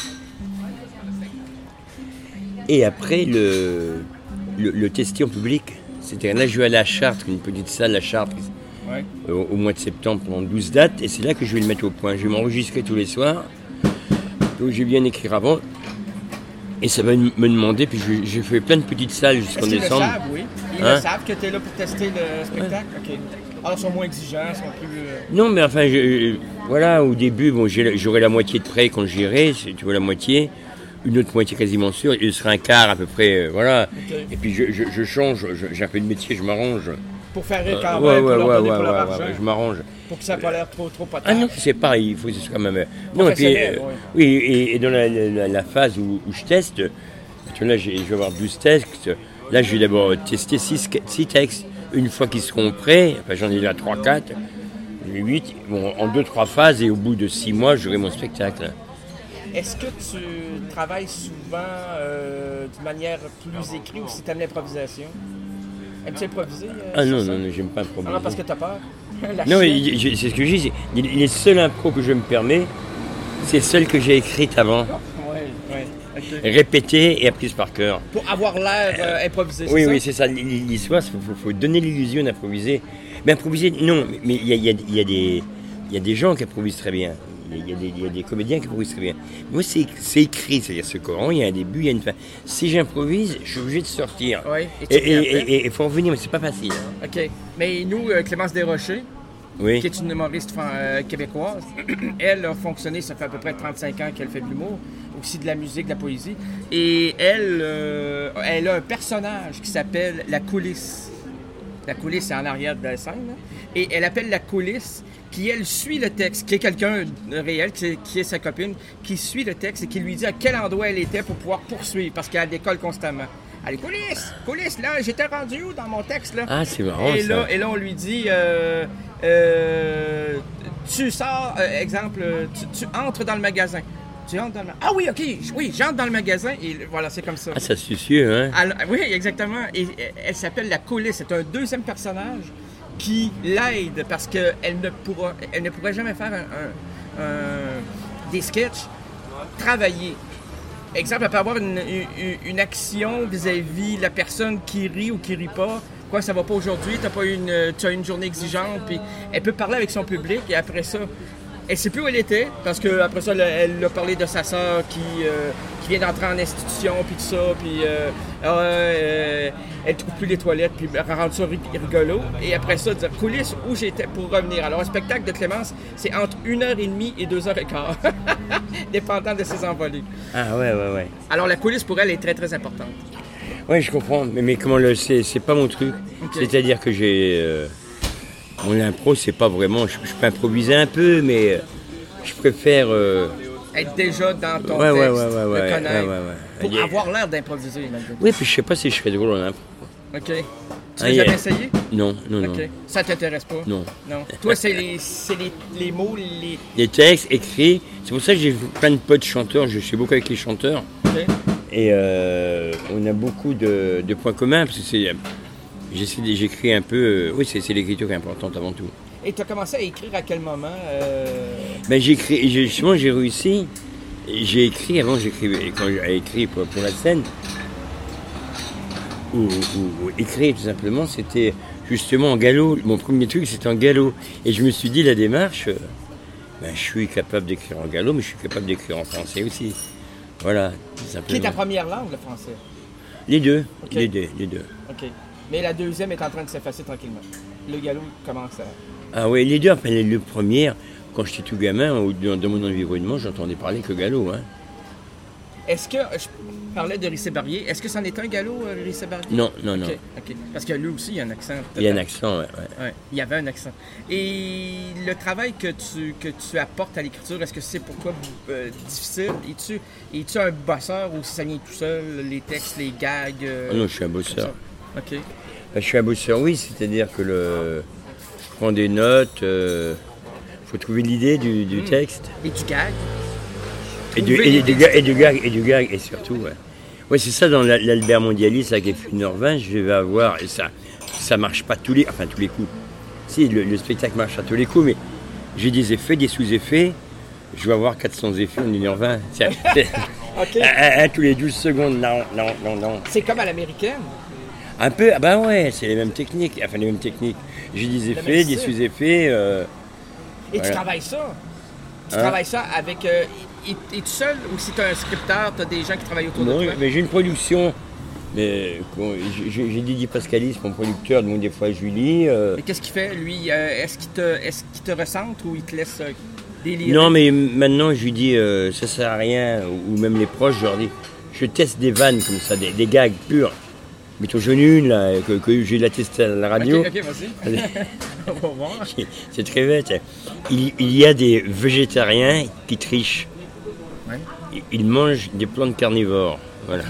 Et après, le, le, le tester en public. C'est-à-dire, là, je vais aller à Chartres, une petite salle à Chartres, ouais. au, au mois de septembre, pendant douze dates. Et c'est là que je vais le mettre au point. Je vais m'enregistrer tous les soirs. Donc, je vais bien écrire avant. Et ça va me demander, puis j'ai fait plein de petites salles jusqu'en décembre. Ils le savent, oui. Ils hein? le savent que tu es là pour tester le spectacle? Ouais. OK. Alors, ils sont moins exigeants, ils sont plus... Non, mais enfin, je, voilà, au début, bon, j'ai, j'aurai la moitié de prêt quand j'irai, tu vois, la moitié. Une autre moitié quasiment sûre, il sera un quart à peu près, euh, voilà. Okay. Et puis, je, je, je change, je, j'ai un peu de métier, je m'arrange. Pour faire rire quand euh, même, ouais, pour ouais, leur donner ouais, pour ouais, leur ouais, argent. ouais, je m'arrange. Pour que ça n'a pas l'air trop, trop patate. Ah non, c'est pareil, il faut que ce soit quand même... Non, et puis, euh, oui. oui, et, et dans la, la, la phase où, où je teste, là, je vais avoir douze textes. Là, je vais d'abord tester six textes. Une fois qu'ils seront prêts, enfin, j'en ai là trois quatre, huit, bon, en deux trois phases, et au bout de six mois, j'aurai mon spectacle. Est-ce que tu travailles souvent euh, de manière plus écrite ou si tu aimes l'improvisation? Aimes-tu improviser? Euh, ah non, non, non, j'aime pas improviser. Ah non, parce que tu as peur? Non, il, il, c'est ce que je dis. Les seuls impros que je me permets, c'est celles que j'ai écrites avant. Ouais, ouais. Okay. Répétée et apprise par cœur. Pour avoir l'air euh, improvisé, c'est oui, ça? Oui, c'est ça. L'histoire, il faut, faut donner l'illusion d'improviser. Mais improviser, non, mais il y a, y, a, y, a des, y a des gens qui improvisent très bien. Il y, y, y a des comédiens qui improvisent très bien. Moi, c'est, c'est écrit, c'est-à-dire ce Coran, il y a un début, il y a une fin. Si j'improvise, je suis obligé de sortir. Oui, et il faut revenir, mais c'est pas facile. OK. Mais nous, euh, Clémence Desrochers, oui. qui est une humoriste euh, québécoise, elle a fonctionné, ça fait à peu près trente-cinq ans qu'elle fait de l'humour, aussi de la musique, de la poésie. Et elle, euh, elle a un personnage qui s'appelle La Coulisse. La coulisse, c'est en arrière de la scène. Là. Et elle appelle la coulisse, qui, elle, suit le texte, qui est quelqu'un de réel, qui est, qui est sa copine, qui suit le texte et qui lui dit à quel endroit elle était pour pouvoir poursuivre, parce qu'elle décolle constamment. Allez, coulisse! Coulisse, là, j'étais rendu où dans mon texte, là? Ah, c'est marrant, et ça. Là, et là, on lui dit, euh, euh, tu sors, euh, exemple, tu, tu entres dans le magasin. Tu entres dans le... Ah oui, OK, oui, j'entre dans le magasin et voilà, c'est comme ça. Ah, ça se suit, hein? Alors, oui, exactement. Et elle s'appelle la coulisse. C'est un deuxième personnage qui l'aide parce qu'elle ne pourra, elle ne pourrait jamais faire un, un, un, des sketchs, travailler. Exemple, elle peut avoir une, une, une action vis-à-vis la personne qui rit ou qui rit pas. Quoi, ça va pas aujourd'hui, t'as pas une, tu as une journée exigeante, puis elle peut parler avec son public et après ça, elle sait plus où elle était, parce qu'après ça, elle, elle a parlé de sa sœur qui, euh, qui vient d'entrer en institution, puis tout ça, puis euh, euh, elle trouve plus les toilettes, puis elle rend ça rigolo. Et après ça, dire coulisses où j'étais pour revenir. Alors, un spectacle de Clémence, c'est entre une heure et demie et deux heures et quart, dépendant de ses envolées. Ah ouais, ouais, ouais. Alors, la coulisse, pour elle, est très, très importante. Oui, je comprends, mais, mais comment le c'est, c'est pas mon truc. Okay. C'est-à-dire que j'ai... Euh, mon impro, c'est pas vraiment... Je, je peux improviser un peu, mais euh, je préfère... Euh, être déjà dans ton ouais, texte, ouais, ouais, ouais, le ouais, connaître, ouais, ouais, ouais. pour yeah. avoir l'air d'improviser. Maintenant. Oui, puis je sais pas si je serais drôle en impro. OK. Tu ah, l'as yeah. jamais essayé? Non, non, non. OK. Ça t'intéresse pas? Non. Non. Toi, c'est les, c'est les, les mots, les... Les textes écrits. C'est pour ça que j'ai plein de potes chanteurs. Je suis beaucoup avec les chanteurs. OK. Et euh, on a beaucoup de, de points communs, parce que c'est, j'essaie, j'écris un peu... Euh, oui, c'est, c'est l'écriture qui est importante avant tout. Et tu as commencé à écrire à quel moment? Euh... Ben, j'ai écrit, j'ai, justement, j'ai réussi. J'ai écrit, avant j'écrivais, quand j'ai écrit pour, pour la scène, ou, ou, ou écrire tout simplement, c'était justement en galop. Mon premier truc, c'était en galop. Et je me suis dit, la démarche, ben, je suis capable d'écrire en galop, mais je suis capable d'écrire en français aussi. Voilà, tout simplement. Qui est ta première langue, le français? Les deux, okay. les deux, les deux. OK. Mais la deuxième est en train de s'effacer tranquillement. Le galop commence à... Ah oui, les deux, enfin les deux premières, quand j'étais tout gamin, ou dans, dans mon environnement, j'entendais parler que galop. Hein. Est-ce que, je parlais de Rissé-Barrier, est-ce que c'en est un galop, Rissé-Barrier? Non, non, non. OK, OK. Parce que lui aussi, il y a un accent. Il y a un accent, oui. Ouais. Ouais, il y avait un accent. Et le travail que tu, que tu apportes à l'écriture, est-ce que c'est pour toi euh, difficile? Es-tu, es-tu un bosseur ou si ça vient tout seul, les textes, les gags? Euh, oh non, je suis un bosseur. OK. Ben, je suis un bosseur, oui, c'est-à-dire que le... je prends des notes, il euh, faut trouver l'idée du, du mmh. texte. Et du gag? Et du, et, du, et du gag, et du gag, et surtout, ouais. Ouais, c'est ça, dans l'Albert Mondialis, là, qui est fait une heure vingt, je vais avoir, et ça, ça marche pas tous les, enfin, tous les coups. Si, le, le spectacle marche à tous les coups, mais j'ai des effets, des sous-effets, je vais avoir quatre cents effets en une heure vingt. C'est, c'est, okay. un, un, tous les douze secondes, non, non, non, non. C'est comme à l'américaine? Un peu, ah ben ouais, c'est les mêmes techniques, enfin les mêmes techniques. J'ai des effets, des sous-effets. Euh, et voilà. Tu travailles ça? Tu hein? travailles ça avec... Euh, es-tu seul ou si tu as un scripteur, tu as des gens qui travaillent autour non, de toi? Non, mais j'ai une production. Mais j'ai, j'ai Didier Pascalis, mon producteur, donc des fois Julie. Euh... Et qu'est-ce qu'il fait, lui? Euh, est-ce qu'il te, est-ce qu'il te recentre ou il te laisse euh, délirer? Non, mais maintenant, je lui dis, euh, ça sert à rien, ou même les proches, je leur dis, je teste des vannes comme ça, des, des gags purs. Mettons, j'en ai une, là, que, que j'ai la testée à la radio. Ok, ok, vas-y. On va voir. C'est très bête. Il, il y a des végétariens qui trichent. Ouais. Ils mangent des plantes carnivores. Voilà.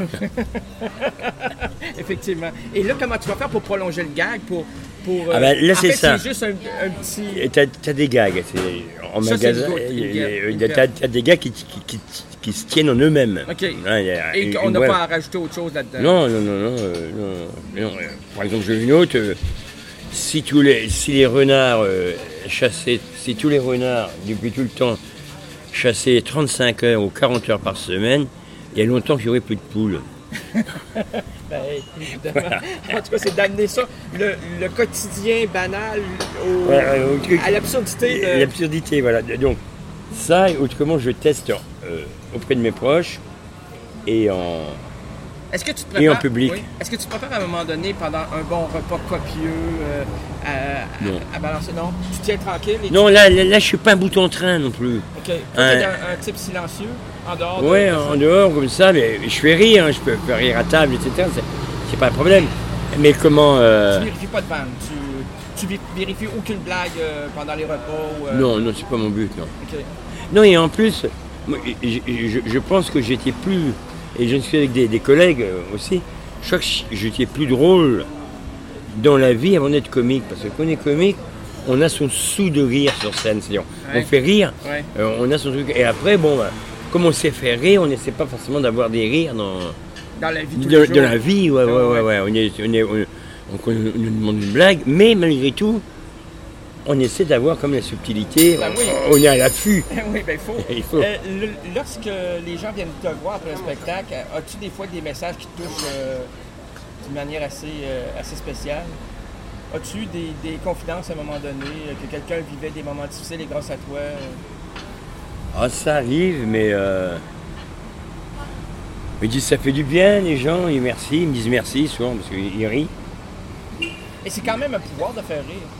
Effectivement. Et là, comment tu vas faire pour prolonger le gag? Pour, pour, ah ben, là, en c'est fait, ça. C'est juste un, un petit... T'as, t'as des gags. C'est, en ça, magasin, c'est t'as, t'as des gags qui, qui, qui, qui se tiennent en eux-mêmes. OK. Ouais, y a, et une, on n'a ouais. pas à rajouter autre chose là-dedans? Non, non, non. non, euh, non, non. Par exemple, j'ai une autre. Euh, si, tous les, si les renards euh, chassaient, si tous les renards, depuis tout le temps, chassaient trente-cinq heures ou quarante heures par semaine, il y a longtemps qu'il n'y aurait plus de poules. Ben, évidemment. Voilà. En tout cas, c'est d'amener ça, le, le quotidien banal, au, ouais, ouais, à l'absurdité. De... L'absurdité, voilà. Donc, ça, et autrement, je teste euh, auprès de mes proches et en, Est-ce que tu te prépares, et en public. Oui. Est-ce que tu te prépares à un moment donné, pendant un bon repas copieux, euh, à, non. à, à balancer? Non. Tu tiens tranquille? Et non, tu... là, là, là, je suis pas un bouton train non plus. OK. Tu es un, un type silencieux, en dehors? Oui, de... en dehors, comme ça, mais je fais rire, hein, je peux faire rire à table, et cetera. C'est, c'est pas un problème. Mais comment... Euh... Tu vérifies pas de vanne? Tu, tu vérifies aucune blague euh, pendant les repas? Ou, euh... Non, non, c'est pas mon but, non. OK. Non, et en plus, moi, je, je, je pense que j'étais plus... Et je suis avec des, des collègues aussi. Je crois que j'étais plus drôle dans la vie avant d'être comique. Parce que quand on est comique, on a son sou de rire sur scène. C'est-à-dire, ouais. on fait rire, ouais. euh, on a son truc. Et après, bon, bah, comme on sait faire rire, on n'essaie pas forcément d'avoir des rires dans, dans la vie. De, de la vie, ouais, ouais, ouais, ouais. On, est, on, est, on, on, on nous demande une blague, mais malgré tout, on essaie d'avoir comme la subtilité, ben oui. on, on est à l'affût. Oui, ben faut. il faut. Euh, le, lorsque les gens viennent te voir après un spectacle, as-tu des fois des messages qui te touchent euh, d'une manière assez, euh, assez spéciale? As-tu eu des, des confidences à un moment donné, euh, que quelqu'un vivait des moments difficiles et grâce à toi? Euh... Ah, ça arrive, mais... Euh... Ils disent ça fait du bien, les gens, et merci, ils me disent merci souvent, parce qu'ils rient. Et c'est quand même un pouvoir de faire rire.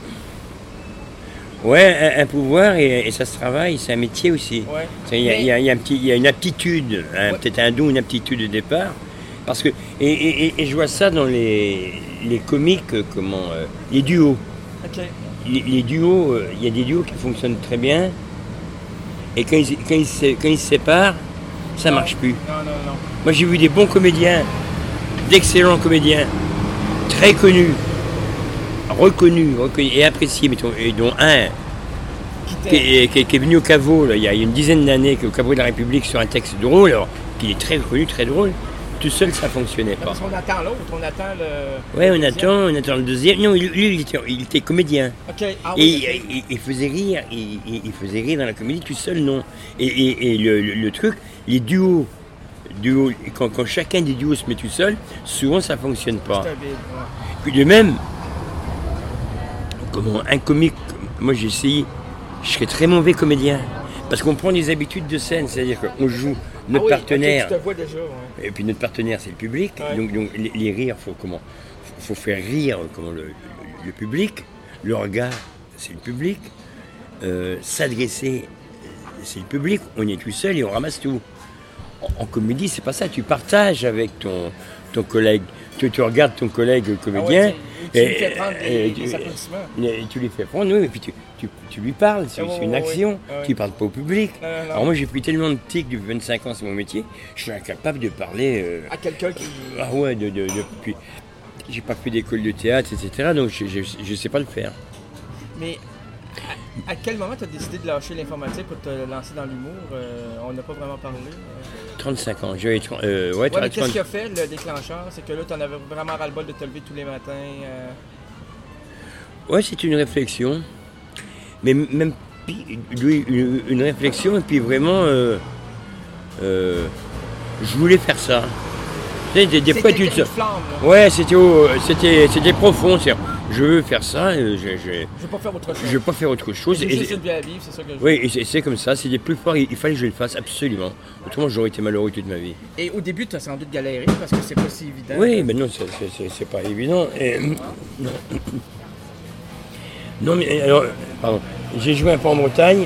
Ouais, un, un pouvoir et, et ça se travaille, c'est un métier aussi. Ouais. Il y, mais... y, y, y, y a une aptitude, hein, ouais. peut-être un don, une aptitude de départ. Parce que, et, et, et je vois ça dans les, les comiques, comment, euh, les duos. Okay. Les, les duos, il euh, y a des duos qui fonctionnent très bien. Et quand ils, quand ils, se, quand ils se séparent, ça ne marche plus. Non, non, non. Moi j'ai vu des bons comédiens, d'excellents comédiens, très connus. Reconnu, reconnu et apprécié, mais et dont un qui est, qui, est, qui est venu au caveau là, il y a une dizaine d'années, au caveau de la République sur un texte drôle, alors qu'il est très reconnu, très drôle. Tout seul, ça fonctionnait pas. Parce qu'on attend l'autre, on attend le. Oui, on attend, on attend le deuxième. Non, lui, il était, il était comédien. Okay. Ah, et oui, il, okay. il, il faisait rire, il, il faisait rire dans la comédie tout seul, non. Et, et, et le, le, le truc, les duos. duos quand, quand chacun des duos se met tout seul, souvent ça fonctionne pas. Stable, ouais. Puis de même. Comment un comique, moi j'ai essayé, je serais très mauvais comédien. Parce qu'on prend des habitudes de scène, c'est-à-dire qu'on joue notre ah oui, partenaire. Okay, tu te vois déjà, ouais. Et puis notre partenaire c'est le public. Ouais. Donc, donc les, les rires, faut comment faut, faut faire rire comment, le, le, le public. Le regard, c'est le public. Euh, s'adresser, c'est le public. On est tout seul et on ramasse tout. En, en comédie, c'est pas ça. Tu partages avec ton, ton collègue. Tu, tu regardes ton collègue comédien. Ah ouais, tu lui fais prendre des, des applaudissements. Et tu lui fais prendre, oui, et puis tu, tu, tu lui parles, c'est, oh, c'est une action, oui, oui. Tu ne parles pas au public. Non, non, non. Alors moi j'ai pris tellement de tics depuis vingt-cinq ans, c'est mon métier, je suis incapable de parler... Euh, à quelqu'un qui... Ah ouais, de, de, de, puis, j'ai pas fait d'école de théâtre, et cetera, donc je ne sais pas le faire. Mais à, à quel moment tu as décidé de lâcher l'informatique pour te lancer dans l'humour? euh, On n'a pas vraiment parlé. Euh... trente-cinq ans, j'avais... Euh, ouais, ouais, mais qu'est-ce qui a fait le déclencheur? C'est que là, tu en avais vraiment ras-le-bol de te lever tous les matins? Euh... Ouais, c'est une réflexion. Mais même lui, une, une réflexion, et puis vraiment, euh, euh, je voulais faire ça. Tu sais, des, des fois, tu te... Ouais, c'était, au, c'était, c'était profond. C'est, je veux faire ça. Je, je, je veux pas faire autre chose. Je veux pas faire autre chose. Et et, juste bien à vivre, c'est ça que je veux. Oui, et c'est, c'est comme ça. C'est des plus forts. Il, il fallait que je le fasse absolument. Autrement, j'aurais été malheureux toute ma vie. Et au début, tu as sans doute galéré parce que c'est pas si évident. Oui, mais non, c'est, c'est, c'est, c'est pas évident. Et, non. Non, mais alors, pardon, j'ai joué un peu en Bretagne,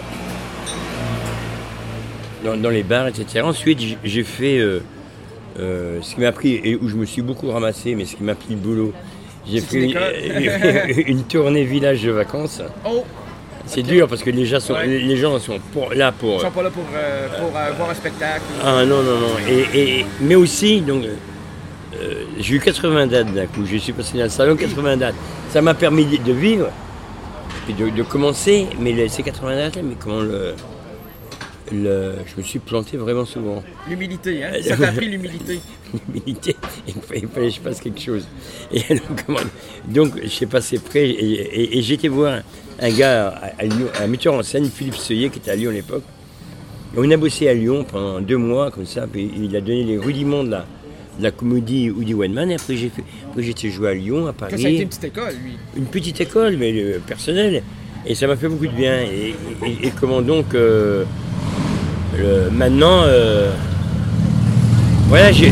dans, dans les bars, et cetera. Ensuite, j'ai fait euh, euh, ce qui m'a pris, et où je me suis beaucoup ramassé, mais ce qui m'a pris le boulot. J'ai fait une, une tournée village de vacances. Oh. C'est okay. dur parce que les gens sont, ouais. les gens sont pour, là pour. Ils sont pas là pour, euh, pour euh, voir un spectacle. Ah non, non, non. Et, et, mais aussi, donc, euh, j'ai eu quatre-vingts dates d'un coup. Je suis passé dans le salon, quatre-vingts dates. Ça m'a permis de vivre. Et de, de commencer, mais les, ces quatre-vingts dates, mais comment le, le... Je me suis planté vraiment souvent. L'humilité, hein? Ça t'a appris l'humilité. L'humilité, il fallait, il fallait que je fasse quelque chose. Et alors, comment... Donc, j'ai passé près, et, et, et j'étais voir un gars à, à Lyon, un metteur en scène, Philippe Seuillet, qui était à Lyon à l'époque. Et on a bossé à Lyon pendant deux mois, comme ça, puis il a donné les rudiments de la, de la comédie Woody One-Man. Et après, j'ai fait, après, j'étais joué à Lyon, à Paris. Ça, ça a été une petite école, lui. Une petite école, mais euh, personnelle. Et ça m'a fait beaucoup de bien. Et, et, et comment donc, euh, le, maintenant, euh, voilà, j'ai...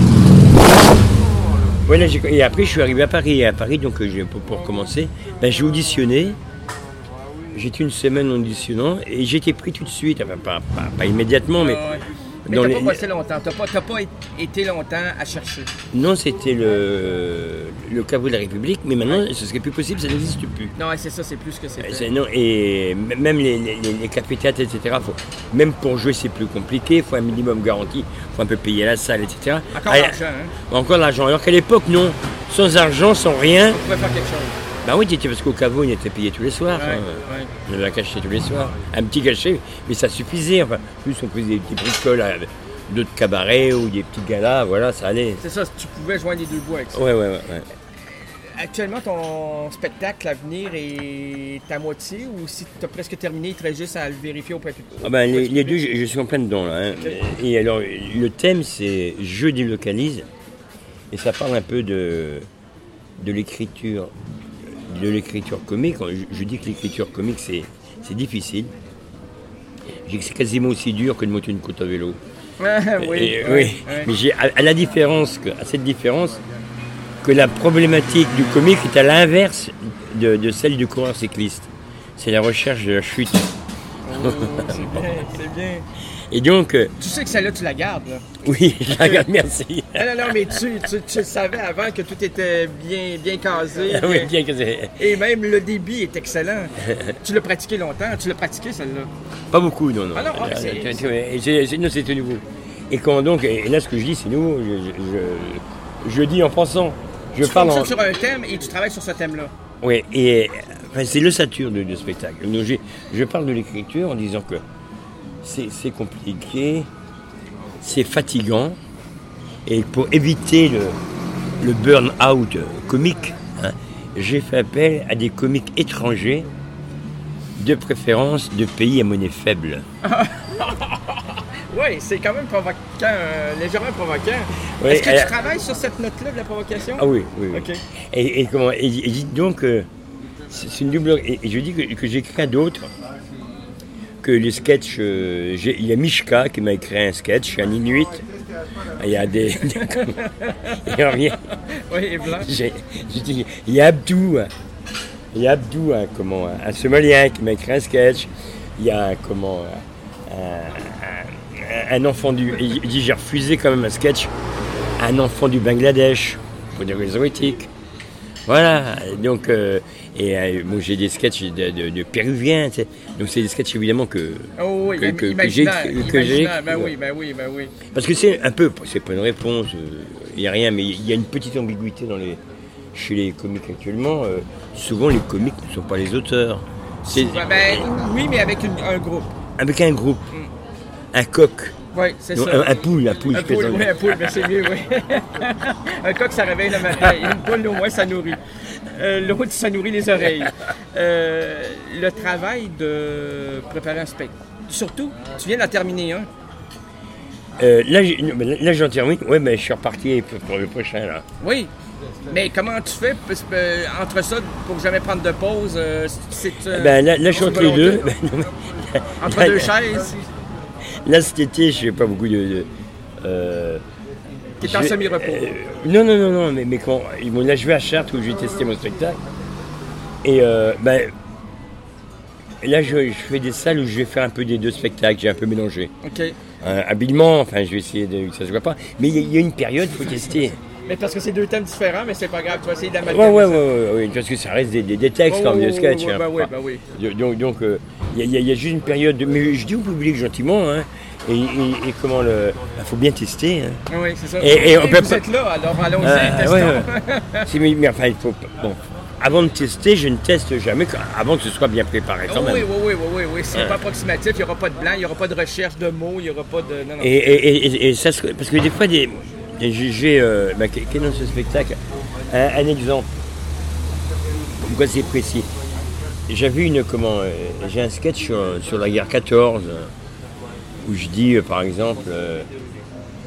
Voilà, j'ai, et après, je suis arrivé à Paris. Et à Paris, donc, j'ai, pour, pour commencer, ben, j'ai auditionné. J'étais une semaine en auditionnant et j'ai été pris tout de suite. Enfin, pas, pas, pas immédiatement, mais... Ah ouais. Mais t'as les... pas passé longtemps, t'as pas, t'as pas été longtemps à chercher. Non, c'était le, le caveau de la République, mais maintenant, ouais. ce serait plus possible, ça n'existe plus. Non, c'est ça, c'est plus ce que c'était. C'est, non, et même les, les, les cafés-théâtres, et cetera, faut, même pour jouer, c'est plus compliqué, il faut un minimum garanti, il faut un peu payer la salle, et cetera. Encore ah, l'argent, hein? Encore l'argent, alors qu'à l'époque, non, sans argent, sans rien. On pouvait faire quelque chose. Ben oui, parce qu'au caveau, on était payé tous les soirs. Ouais, hein. ouais. On avait un cachet tous les soirs. Un petit cachet, mais ça suffisait. Enfin, plus on faisait des petits bricoles, d'autres cabarets ou des petits galas, voilà, ça allait. C'est ça, tu pouvais joindre les deux bouts avec ça. Ouais, ouais, ouais. ouais. Actuellement, ton spectacle à venir est à moitié ou si tu as presque terminé, il te reste juste à le vérifier auprès de ah ben, les, les deux, je, je suis en plein dedans. Là, hein. Okay. Et alors, le thème, c'est « Je délocalise ». Et ça parle un peu de, de l'écriture. de l'écriture comique. Je, je dis que l'écriture comique, c'est, c'est difficile. Je dis que c'est quasiment aussi dur que de monter une côte à vélo. Ah, oui, et, oui, oui. oui. Mais j'ai, à, à, la différence que, à cette différence, que la problématique du comique est à l'inverse de, de celle du coureur cycliste. C'est la recherche de la chute. Oh, c'est bien, c'est bien. Et donc... Euh, tu sais que celle-là, tu la gardes, là. Oui, je la garde, merci. Non, non, non, mais tu, tu, tu savais avant que tout était bien, bien casé. Ah, oui, bien casé. Et même le débit est excellent. Tu l'as pratiqué longtemps. Tu l'as pratiqué, celle-là? Pas beaucoup, non, non. Ah non, ah, c'est... C'est, c'est, c'est, non, c'était nouveau. Et quand donc... Et là, ce que je dis, c'est nouveau. Je, je, je, je dis en pensant. Je tu parle en... sur un thème et tu travailles sur ce thème-là. Oui, et enfin, c'est l'ossature de, de spectacle. Donc, je, je parle de l'écriture en disant que c'est, c'est compliqué, c'est fatigant, et pour éviter le, le burn-out comique, hein, j'ai fait appel à des comiques étrangers, de préférence de pays à monnaie faible. Oui, c'est quand même provoquant, euh, légèrement provoquant. Oui, est-ce que elle... tu travailles sur cette note-là de la provocation? Ah oui, oui. oui. Okay. Et, et, comment, et, et dites donc, euh, c'est, c'est une double... Et, et je dis que, que j'écris à d'autres, que les sketchs... Euh, j'ai, il y a Mishka qui m'a écrit un sketch, un Inuit. Il y a des... des il y a rien. Oui, et blanc. J'ai, j'ai dit, il y a Abdou, il y a Abdou, hein, comment, un Somalien qui m'a écrit un sketch. Il y a, comment... Un, un enfant du... Il dit, j'ai refusé quand même un sketch. Un enfant du Bangladesh, pour des raisons éthiques. Voilà, donc... Euh, et euh, bon, j'ai des sketchs de, de, de péruviens, tu sais. Donc c'est des sketchs évidemment que, oh, oui, que, que, que j'ai que j'ai. Ben oui, ben oui, ben oui. Parce que c'est un peu, c'est pas une réponse, il euh, n'y a rien, mais il y a une petite ambiguïté dans les, chez les comiques actuellement. Euh, souvent les comiques ne sont pas les auteurs. C'est, ben, oui, mais avec une, un groupe. Avec un groupe, mm. un coq. Oui, c'est non, ça. Un, un poule, un poule. Un poule, oui, un poule, mais c'est mieux, oui. Un coq, ça réveille le matin. Une poule, au moins, ça nourrit. Euh, l'autre, ça nourrit les oreilles. Euh, le travail de préparer un spectacle. Surtout, tu viens d'en terminer un. Euh, là, là, j'en termine. Oui, mais je suis reparti pour le prochain, là. Oui. Mais comment tu fais parce que, euh, entre ça, pour jamais prendre de pause, euh, c'est... Euh, ben, là, là je suis entre les deux. Ben, non, mais, entre là, deux chaises. Là, cet été, je fais pas beaucoup de... de euh, Tu es en semi-repos. Euh, non, non, non, non, mais, mais quand... Bon, là, je vais à Chartres où je vais tester mon spectacle. Et euh, ben... Là, je, je fais des salles où je vais faire un peu des deux spectacles, j'ai un peu mélangé. OK. Euh, habilement, enfin, je vais essayer de, que ça se voit pas. Mais il y, y a une période, il faut tester. Mais parce que c'est deux thèmes différents, mais c'est pas grave, tu vas essayer d'amalgamer. Ouais, ouais, ouais, ouais, ouais, parce que ça reste des, des, des textes oh, comme oh, des sketchs. Oh, hein, bah oui, bah oui. Donc, donc il euh, y, y, y a juste une période, de, mais je dis au public gentiment, hein, et, et, et comment le, il faut bien tester. Hein. Oui, c'est ça. Et, et, et on vous peut pas... êtes là, alors allons-y, ah, testons. Ouais, ouais. c'est, mais, mais enfin, il faut, bon, avant de tester, je ne teste jamais, avant que ce soit bien préparé quand oh, même. Oui, oui, oui, oui, oui, oui. C'est hein. Pas approximatif, il n'y aura pas de blanc, il n'y aura pas de recherche de mots, il n'y aura pas de... Non, non. Et, et, et, et ça, parce que des fois, des... J'ai, euh, bah, quel est dans ce spectacle un, un exemple, pourquoi c'est précis. J'avais une, comment, euh, j'ai un sketch sur, sur la guerre quatorze, où je dis, euh, par exemple, euh,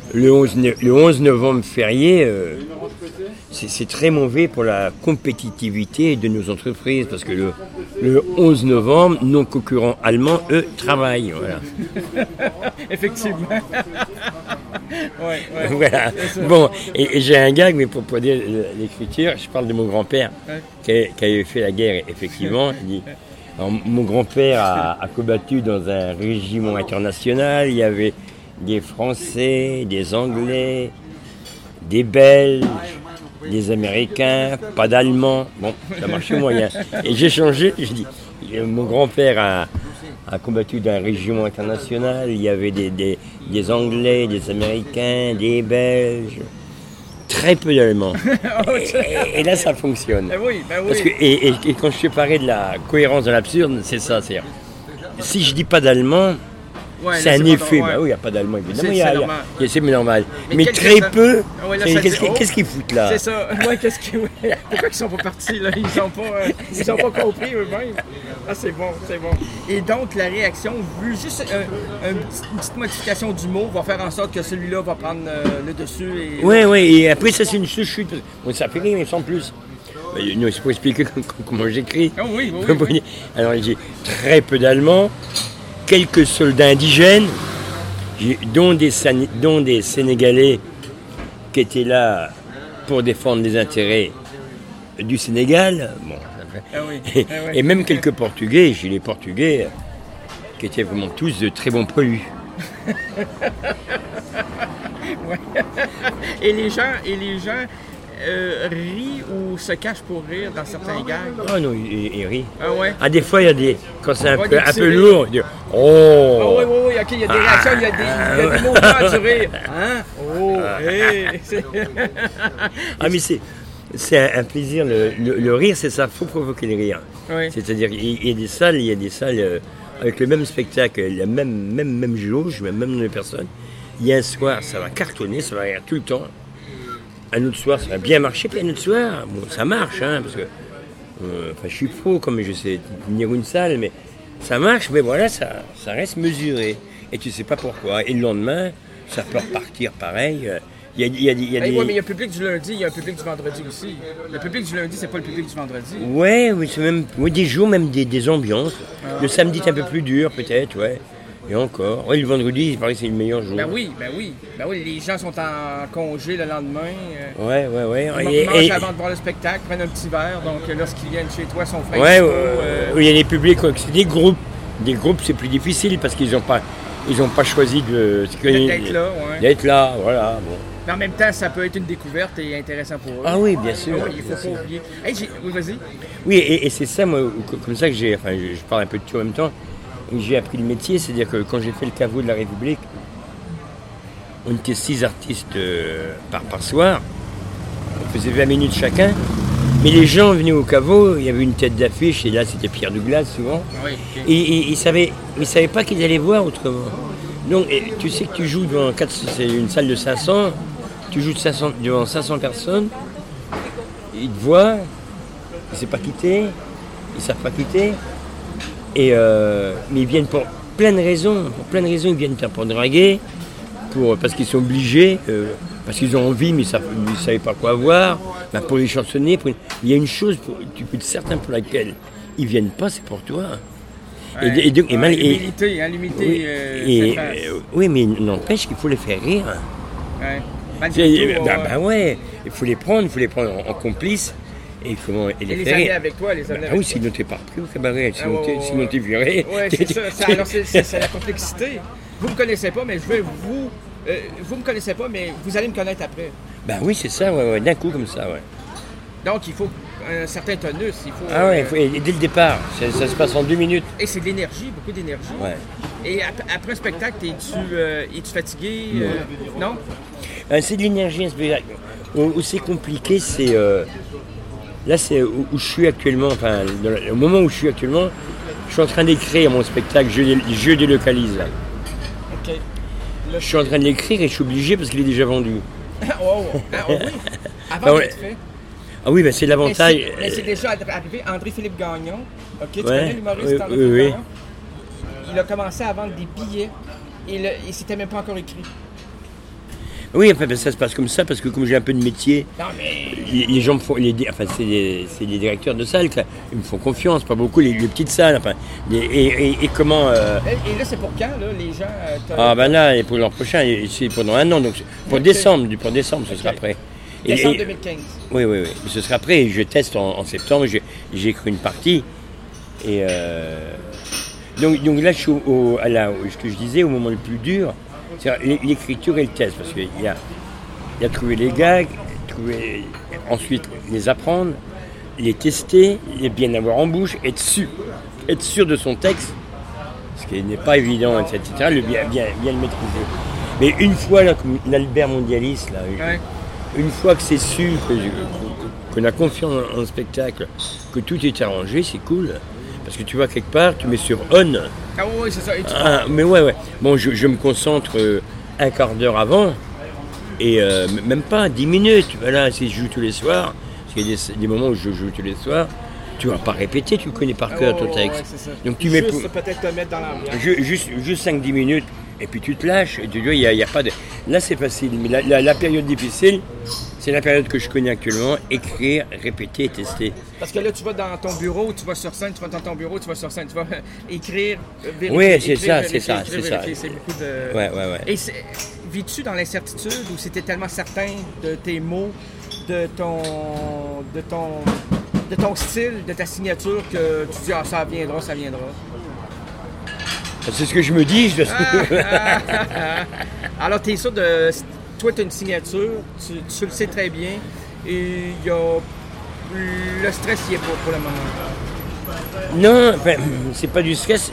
le onze, le onze novembre férié, euh, c'est, c'est très mauvais pour la compétitivité de nos entreprises parce que le, le onze novembre, nos concurrents allemands, eux, travaillent. Voilà. Effectivement. ouais, ouais. Voilà. Bon, et, et j'ai un gag, mais pour, pour dire l'écriture, je parle de mon grand-père ouais. qui, qui avait fait la guerre, effectivement. Il dit, alors, mon grand-père a, a combattu dans un régiment international, il y avait des Français, des Anglais, des Belges, des Américains, pas d'Allemands. Bon, ça marchait moyen. Et j'ai changé, j'ai dit, mon grand-père a, a combattu dans un régiment international, il y avait des, des, des Anglais, des Américains, des Belges, très peu d'Allemands. et, et là, ça fonctionne. Ben oui, ben oui. Parce que, et, et, et quand je te parlais de la cohérence de l'absurde, c'est ça, c'est si je dis pas d'allemand, ouais, c'est là, un c'est effet. Bah oui, il n'y a pas d'allemand, évidemment. C'est, c'est, y a, y a, c'est normal. Mais, Mais très peu. Ah ouais, là, qu'est-ce, dit, oh, qu'est-ce qu'ils foutent là? C'est ça. Ouais, qu'est-ce qu'ils, ouais. Pourquoi ils sont pas partis là? Ils n'ont pas, euh, ils ont pas compris eux-mêmes. Ah, c'est bon, c'est bon. Et donc, la réaction, vu juste euh, une, petite, une petite modification du mot, va faire en sorte que celui-là va prendre euh, le dessus. Et... Oui, oui. Et après, ça, c'est une chute. Bon, ça fait rire, mais sans plus. Il faut expliquer comment j'écris. Oh, oui, oui, oui. Alors, j'ai très peu d'allemand. Quelques soldats indigènes, dont des, dont des Sénégalais qui étaient là pour défendre les intérêts du Sénégal. Bon, ah oui, et, ah oui. et même quelques Portugais, j'ai les Portugais qui étaient vraiment tous de très bons poilus. Ouais. Et les gens, et les gens euh, rient ou se cachent pour rire dans certains gags. Ah non, ils, ils rient. Ah ouais. Ah des fois il y a des quand c'est un ouais, peu un peu lourd, ils disent oh. Ah oui oui oui, ok, il y a des réactions, il y a des, il y a des mouvements du rire. Hein? Oh, hey. Ah mais c'est c'est un, un plaisir le, le, le rire, c'est ça, faut provoquer le rire. Oui. C'est-à-dire il y a des salles, il y a des salles euh, avec le même spectacle, la même même même jauge, même nombre de personnes. Il y a un soir, ça va cartonner, ça va rire tout le temps. Un autre soir, ça va bien marcher, puis un autre soir, bon, ça marche, hein, parce que euh, enfin, je suis pro, comme je sais tenir une salle, mais ça marche, mais voilà, ça, ça reste mesuré. Et tu sais pas pourquoi. Et le lendemain, ça peut repartir pareil. Il y a, il y a, il y a hey, des... ouais, mais il y a un public du lundi, il y a un public du vendredi aussi. Le public du lundi, c'est pas le public du vendredi. Ouais, oui, c'est même oui, des jours, même des, des ambiances. Ah. Le samedi, c'est un peu plus dur, peut-être, ouais. Et encore. Oui, le vendredi, il paraît que c'est le meilleur jour. Ben oui, ben oui. Ben oui, les gens sont en congé le lendemain. Euh, ouais, ouais, ouais. Ils et, mangent et, avant de voir le spectacle, prennent un petit verre. Donc lorsqu'ils viennent chez toi, ils sont frais. Ouais, euh, il y a des publics, c'est des groupes. Des groupes, c'est plus difficile parce qu'ils n'ont pas, ils ont pas choisi de... D'être là, ouais. D'être là, voilà. Bon. Mais en même temps, ça peut être une découverte et intéressant pour eux. Ah oui, bien sûr. Ah oui, il ne faut pas oublier. Hey, j'ai... Oui, vas-y. Oui, et, et c'est ça, moi, comme ça que j'ai... Enfin, je, je parle un peu de tout en même temps. J'ai appris le métier, c'est-à-dire que quand j'ai fait le caveau de la République, on était six artistes euh, par, par soir, on faisait vingt minutes chacun, mais les gens venaient au caveau, il y avait une tête d'affiche, et là c'était Pierre Douglas souvent, oui, okay. et, et ils ne savaient, ils savaient pas qu'ils allaient voir autrement. Donc et, tu sais que tu joues devant quatre, c'est une salle de cinq cents, tu joues de cinq cents, devant cinq cents personnes, ils te voient, ils ne savent pas quitter, ils ne savent pas quitter. Et euh, mais ils viennent pour plein de raisons, pour plein de raisons, ils viennent pour draguer, pour, parce qu'ils sont obligés, euh, parce qu'ils ont envie mais ils ne savaient pas quoi voir, ben pour les chansonner, pour... il y a une chose, pour, tu peux être certain pour laquelle ils ne viennent pas, c'est pour toi. Ouais, et, et, et, et, mal, et, l'humilité, hein, l'humilité oui, euh, et, euh, oui, mais n'empêche qu'il faut les faire rire. Ouais. Ben, ben, ben ouais, il faut les prendre, il faut les prendre en, en complice. Et, comment, et, et les, les amener avec toi, les amener bah, avec oui, toi. Sinon t'es pas repris au cabaret, sinon, ah, ouais, t'es, sinon t'es viré. Oui, c'est ça. C'est, alors c'est, c'est, c'est la complexité. Vous me connaissez pas, mais je veux vous... Euh, vous me connaissez pas, mais vous allez me connaître après. Ben oui, c'est ça, ouais, ouais, d'un coup comme ça, ouais. Donc il faut un certain tonus, il faut... Ah ouais, euh, faut, et dès le départ, ça, ça se passe en deux minutes. Et c'est de l'énergie, beaucoup d'énergie. Ouais. Et ap- après un spectacle, es-tu, euh, es-tu fatigué? Non. Euh, non? Ben, c'est de l'énergie, un spectacle. Où, où c'est compliqué, c'est... Euh, Là, c'est où, où je suis actuellement, enfin, dans le, au moment où je suis actuellement, je suis en train d'écrire mon spectacle, je, je délocalise. Là. OK. Le... Je suis en train de l'écrire et je suis obligé parce qu'il est déjà vendu. oh, oh. Ah, oh oui? Avant ah, d'être ouais. fait? Ah oui, ben c'est l'avantage. Mais c'est, mais c'est déjà arrivé, André-Philippe Gagnon, OK, tu ouais. connais l'humoriste oui, André-Philippe oui, Gagnon? Il a commencé à vendre des billets et, le, et c'était même pas encore écrit. Oui, enfin, ça se passe comme ça parce que comme j'ai un peu de métier, Non, mais... les, les gens me font, les, enfin, c'est les, c'est les directeurs de salles, ils me font confiance, pas beaucoup les, les petites salles. Enfin, les, et, et, et comment euh... et, et là, c'est pour quand, là, les gens euh, Ah ben là, et pour l'an prochain, c'est pendant un an, donc pour okay. décembre, pour décembre, ce okay. sera prêt. Et, décembre deux mille quinze. Oui, oui, oui, ce sera prêt. Et je teste en, en septembre. J'ai, j'ai écrit une partie et euh... donc, donc là, je suis au, au, à la, ce que je disais, au moment le plus dur. C'est l'écriture et le test, parce qu'il y a, il y a trouver les gags, trouver, ensuite les apprendre, les tester, les bien avoir en bouche, être sûr, être sûr de son texte, ce qui n'est pas évident, et cetera, le bien, bien, bien le maîtriser. Mais une fois, là, comme l'Albert Mondialis, là, ouais. une fois que c'est sûr, que, qu'on a confiance en le spectacle, que tout est arrangé, c'est cool. Parce que tu vas quelque part, tu mets sur on. Ah oui, c'est ça. Et tu ah, mais ouais, ouais. Bon, je, je me concentre euh, un quart d'heure avant, et euh, même pas dix minutes. Voilà, si je joue tous les soirs, parce qu'il y a des, des moments où je joue tous les soirs, tu vas pas répéter, tu connais par cœur ah, ton texte. Ouais, c'est ça. Donc tu juste mets pour... peut-être te mettre dans l'ambiance. Je, juste, juste cinq dix minutes, et puis tu te lâches. Et tu dis, il n'y a, a pas de. Là, c'est facile. Mais la, la, la période difficile, c'est la période que je connais actuellement, écrire, répéter, tester. Parce que là, tu vas dans ton bureau, tu vas sur scène, tu vas dans ton bureau, tu vas sur scène, tu vas écrire, vérifier. Oui, c'est écrire, ça, vérifier, c'est ça, écrire, c'est vérifier, ça. C'est beaucoup de... Ouais, ouais, ouais. Et vis-tu dans l'incertitude où c'était tellement certain de tes mots, de ton, de ton, de ton style, de ta signature, que tu dis, ah, ça viendra, ça viendra? C'est ce que je me dis. Je... Ah, ah, ah, ah. Alors, tu es sûr de... Toi, tu as une signature, tu, tu le sais très bien, et il y a... Le stress, il est pas pour le moment. Non, enfin, c'est pas du stress.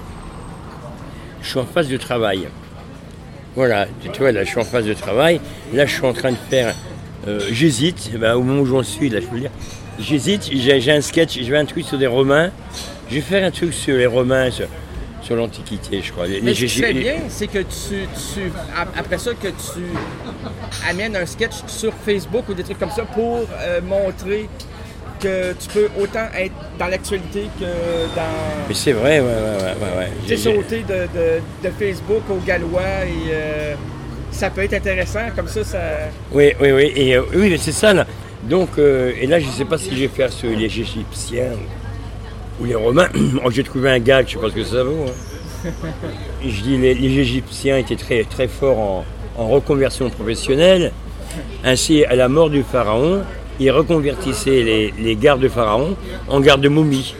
Je suis en phase de travail. Voilà, tu vois, là, je suis en phase de travail. Là, je suis en train de faire... Euh, j'hésite, ben, au moment où j'en suis, là, je peux le dire. J'hésite, j'ai, j'ai un sketch, je vais un truc sur des Romains. Je vais faire un truc sur les Romains, sur, sur l'Antiquité, je crois. Les, Mais les, ce qui serait les... bien, c'est que tu, tu... Après ça, que tu amènes un sketch sur Facebook ou des trucs comme ça pour euh, montrer que tu peux autant être dans l'actualité que dans... Mais c'est vrai, ouais, ouais, ouais. ouais. J'ai sauté de, de, de Facebook au gallois et euh, ça peut être intéressant, comme ça, ça... Oui, oui, oui, et euh, oui, mais c'est ça, là. Donc, euh, et là, je ne sais pas si je vais faire sur les Égyptiens ou les Romains. Oh, j'ai trouvé un gag, je ne sais pas ce que ça vaut. Hein. Je dis, les, les Égyptiens étaient très, très forts en, en reconversion professionnelle. Ainsi, à la mort du pharaon, ils reconvertissaient les, les gardes de pharaon en gardes de momies.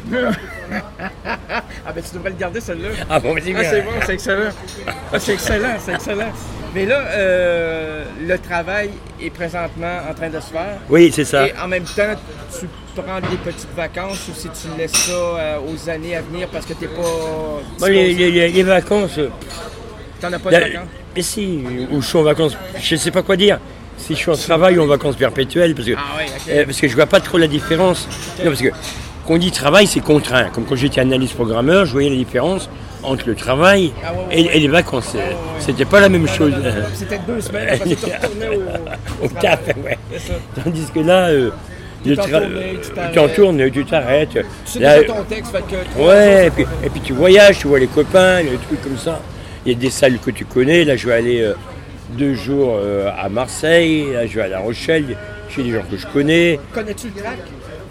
Ah ben tu devrais le garder celle-là. Ah bon, c'est, ah, c'est bon, c'est excellent. Ah, c'est excellent, c'est excellent. Mais là, euh, le travail est présentement en train de se faire. Oui, c'est ça. Et en même temps, tu prends des petites vacances ou si tu laisses ça euh, aux années à venir parce que t'es pas... Moi, les, les, les vacances... T'en as pas de vacances? Mais si, ou je suis en vacances, je ne sais pas quoi dire. Si je suis en travail ou en vacances perpétuelles, parce que, ah oui, okay. euh, parce que je ne vois pas trop la différence. Okay. Non, parce que quand on dit travail, c'est contraint. Comme quand j'étais analyste programmeur, je voyais la différence entre le travail ah, ouais, ouais, et, ouais. et les vacances. Ah, ouais, ouais. C'était pas la même chose. C'était deux semaines, parce que tu retournais au, au taf. Ouais. Tandis que là, euh, tu le tra... tourné, tu t'en tournes, tu t'arrêtes. Tu sais déjà ton texte, fait que... Ouais, et puis, et puis tu voyages, tu vois les copains, des trucs comme ça. Il y a des salles que tu connais. Là, je vais aller... Euh, deux jours euh, à Marseille, là je vais à La Rochelle, chez des gens que je connais. Connais-tu le track?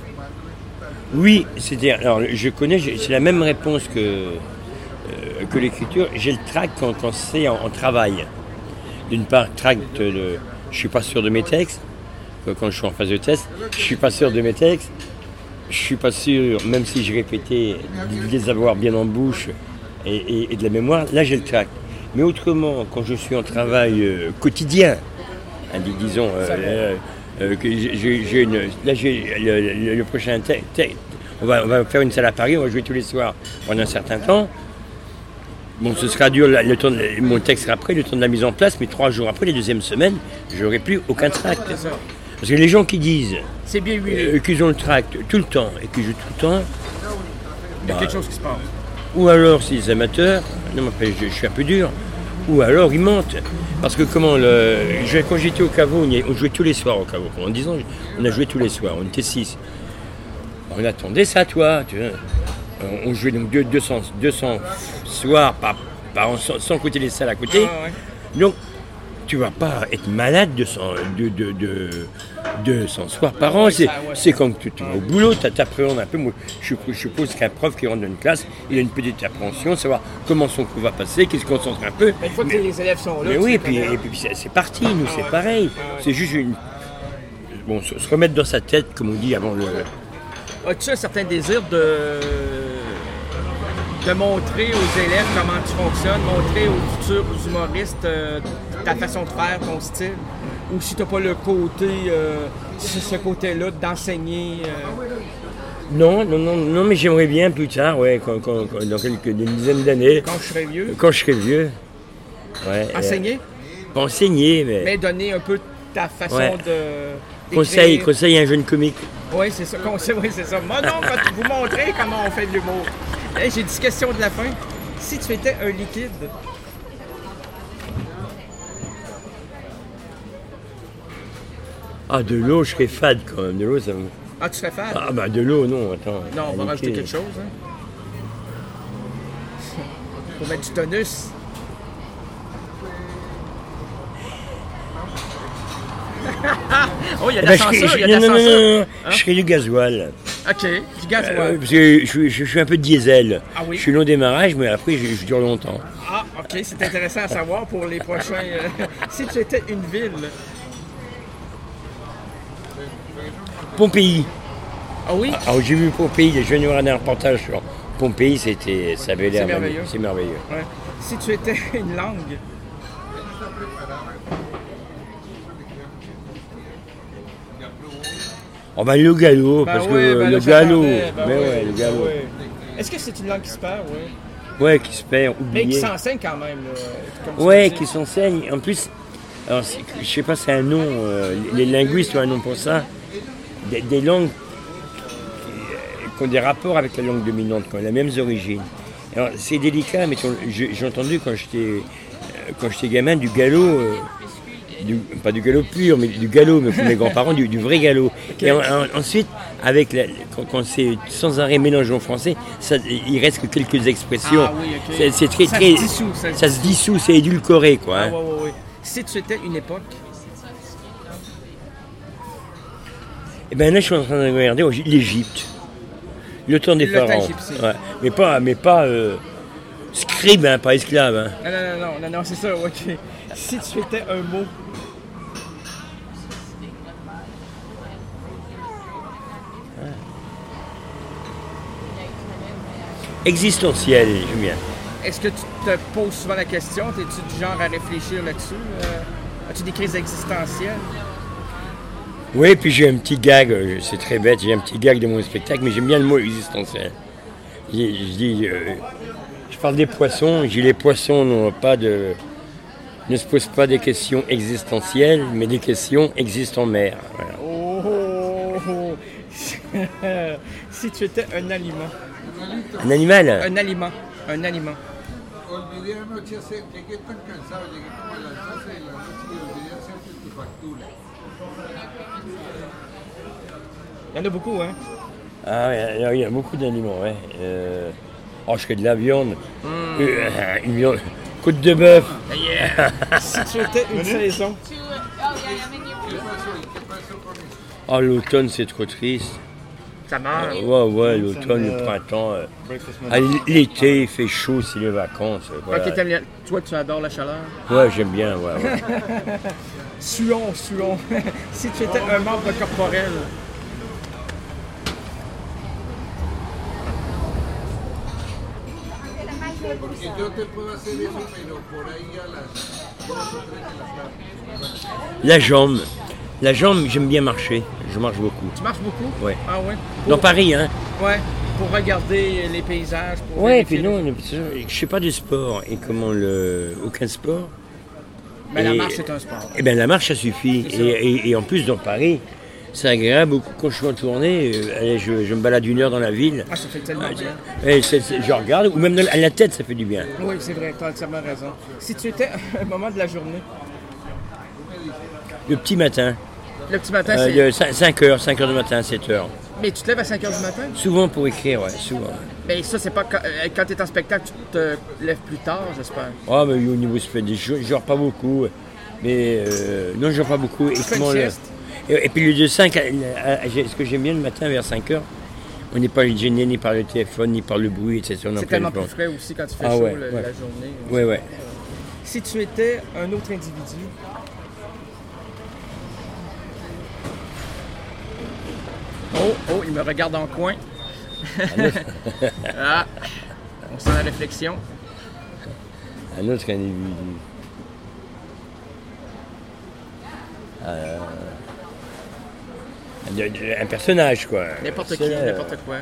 Oui, c'est-à-dire, alors je connais, c'est la même réponse que, euh, que l'écriture. J'ai le track quand, quand c'est en, en travail. D'une part, track de, de, je suis pas sûr de mes textes, quand je suis en phase de test, je suis pas sûr de mes textes, je suis pas sûr, même si je répétais, de les avoir bien en bouche et, et, et de la mémoire, là j'ai le track. Mais autrement, quand je suis en travail euh, quotidien, hein, disons, euh, euh, que j'ai, j'ai une, là j'ai le, le, le prochain texte, on va, on va faire une salle à Paris, on va jouer tous les soirs pendant un certain temps. Bon, ce sera dur, le temps de, mon texte sera prêt, le temps de la mise en place, mais trois jours après, les deuxièmes semaines, j'aurai plus aucun tract. Parce que les gens qui disent c'est bien euh, qu'ils ont le tract tout le temps et qu'ils jouent tout le temps, il y a bah, quelque chose qui se passe. Ou alors, c'est les amateurs, non, je, je suis un peu dur, ou alors ils mentent. Parce que comment, le, je, quand j'étais au caveau, on, on jouait tous les soirs au caveau. En dix ans, on a joué tous les soirs, on était six. On attendait ça, toi. Tu vois. On jouait donc deux cents soirs par, par an, sans, sans compter les salles à côté. Ah, ouais. Donc, tu vas pas être malade de cent, de, de, de, deux cents soirs par an. C'est, c'est quand tu, tu vas au boulot, tu appréhendes un peu. Moi, je, je suppose qu'un prof qui rentre dans une classe, il a une petite appréhension, savoir comment son cours va passer, qu'il se concentre un peu. Mais une fois que les élèves sont là, mais oui, et puis, et puis c'est, c'est parti, nous, c'est pareil. C'est juste une... Bon, se, se remettre dans sa tête, comme on dit, avant le... As-tu un certain désir de... de montrer aux élèves comment tu fonctionnes, montrer aux futurs humoristes euh, ta façon de faire, ton style? Ou si tu n'as pas le côté, euh, ce côté-là d'enseigner? Euh... Non, non, non, non, mais j'aimerais bien plus tard, ouais, quand, quand, quand, dans quelques une dizaine d'années. Quand je serai vieux? Quand je serai vieux. Ouais, enseigner? Euh, pas enseigner, mais... Mais donner un peu ta façon ouais. de... Conseil, conseil à un jeune comique. Oui, c'est ça, conseil, oui, c'est ça. Moi, non, je vais vous montrer comment on fait de l'humour. Hey, j'ai dix questions de la fin. Si tu étais un liquide... Ah, de l'eau, je serais fade quand même. De l'eau, ça me... Ah, tu serais fade? Ah, ben de l'eau, non, attends. Non, on va rajouter quelque chose. Hein. Pour mettre du tonus. Oh, il y a de la censure, il y a de la non, non, censure. non, non, Hein? je serais du gasoil. OK, du gasoil. Euh, parce que je, je, je suis un peu diesel. Ah oui? Je suis long démarrage, mais après, je, je dure longtemps. Ah, OK, c'est intéressant à savoir pour les prochains... Euh, si tu étais une ville... Pompéi. Ah oui? Ah, j'ai vu Pompéi, les jeunes voir un reportage sur Pompéi, c'était, ça avait l'air c'est merveilleux. C'est merveilleux. Ouais. Si tu étais une langue... Oh ben le galop, Ben parce oui, que ben le là, galop, ben mais oui, ouais, le galop. ben oui. Est-ce que c'est une langue qui se perd, oui? Ouais, qui se perd, Mais oublié. qui s'enseigne quand même, là, comme tu Ouais, dis. qui s'enseigne. En plus, alors, c'est- je sais pas, c'est un nom, euh, les linguistes ont un nom pour ça, des, des langues qui, qui ont des rapports avec la langue dominante, qui ont les mêmes origines. Alors c'est délicat, mais j'ai, j'ai entendu quand j'étais, euh, quand j'étais gamin du galop, euh, du, pas du galop pur, mais du galop, mais pour mes grands-parents, du, du vrai galop. Okay. Et en, en, ensuite, avec la, quand, quand c'est sans arrêt mélangé en français, ça, il reste que quelques expressions. Ah, oui, okay. c'est, c'est très, ça très, se dissout, ça, ça se dissout, c'est édulcoré, quoi. Ah, hein. ouais, ouais, ouais. Si tu étais une époque... Eh bien là, je suis en train de regarder l'Égypte. Le temps des Le temps pharaons. égyptien. Ouais. Mais pas, mais pas euh, scribe, hein, pas esclave. Hein. Non, non, non, non, non, non, c'est ça, ok. Si tu étais un mot... Existentiel, j'aime bien. Est-ce que tu te poses souvent la question? Es-tu du genre à réfléchir là-dessus? Euh, as-tu des crises existentielles? Oui, puis j'ai un petit gag, euh, c'est très bête, j'ai un petit gag de mon spectacle, mais j'aime bien le mot existentiel. Je, je dis, euh, je parle des poissons, j'ai les poissons n'ont pas de, ne se posent pas des questions existentielles, mais des questions existent en mer. Voilà. Oh, oh, oh. Si tu étais un aliment. Un animal? Un aliment. Un aliment. Il y en a beaucoup, hein? Ah oui, il y a beaucoup d'aliments, ouais. Euh... Oh, je ferais de la viande. Mm. Euh, une viande. Côte de bœuf. Yeah. Si tu étais une saison. Oh, l'automne, c'est trop triste. Ça marche. Ouais, ouais, l'automne, le printemps. Euh... Ah, l'été, il fait chaud, c'est les vacances. Voilà. Okay, t'aimes... Toi, tu adores la chaleur? Ouais, j'aime bien, ouais. ouais. Suons, suons. Si tu étais un membre corporel. La jambe. La jambe, j'aime bien marcher. Je marche beaucoup. Tu marches beaucoup? Ouais. Ah ouais? Dans Paris, hein? Ouais. Pour regarder les paysages. Pour ouais, et puis non, je sais pas du sport. Et comment le. Aucun sport. Mais et... la marche, c'est un sport. Eh bien, la marche, ça suffit. Et, et, et en plus, dans Paris, c'est agréable. Quand je suis en tournée, allez, je, je me balade une heure dans la ville. Ah, ça fait tellement bien. Et c'est, c'est, je regarde, ou même à la tête, ça fait du bien. Oui, c'est vrai, tu as entièrement raison. Si tu étais un moment de la journée. Le petit matin. Le petit matin, euh, c'est... cinq heures, cinq heures du matin, sept heures. Mais tu te lèves à cinq heures du matin? Souvent pour écrire, ouais, souvent. Mais ça, c'est pas... Quand, quand tu es en spectacle, tu te lèves plus tard, j'espère. Ah, mais au niveau spectacle, je ne dors pas beaucoup. Mais euh, non, je ne pas beaucoup. Et, fais une comment le- sieste? et, et puis le de cinq, ce que j'aime bien le matin vers cinq heures, on n'est pas gêné ni par le téléphone, ni par le bruit, et cetera. On est en C'est pleine tellement plus forme. frais aussi quand tu fais Ah chaud ouais, le- ouais. la journée. Ouais, ouais. Si tu étais un autre individu, oh, oh, il me regarde en coin. Ah, on sent la réflexion. Un autre individu. Euh, de- de- un personnage, quoi. N'importe C'est, qui, euh, n'importe quoi.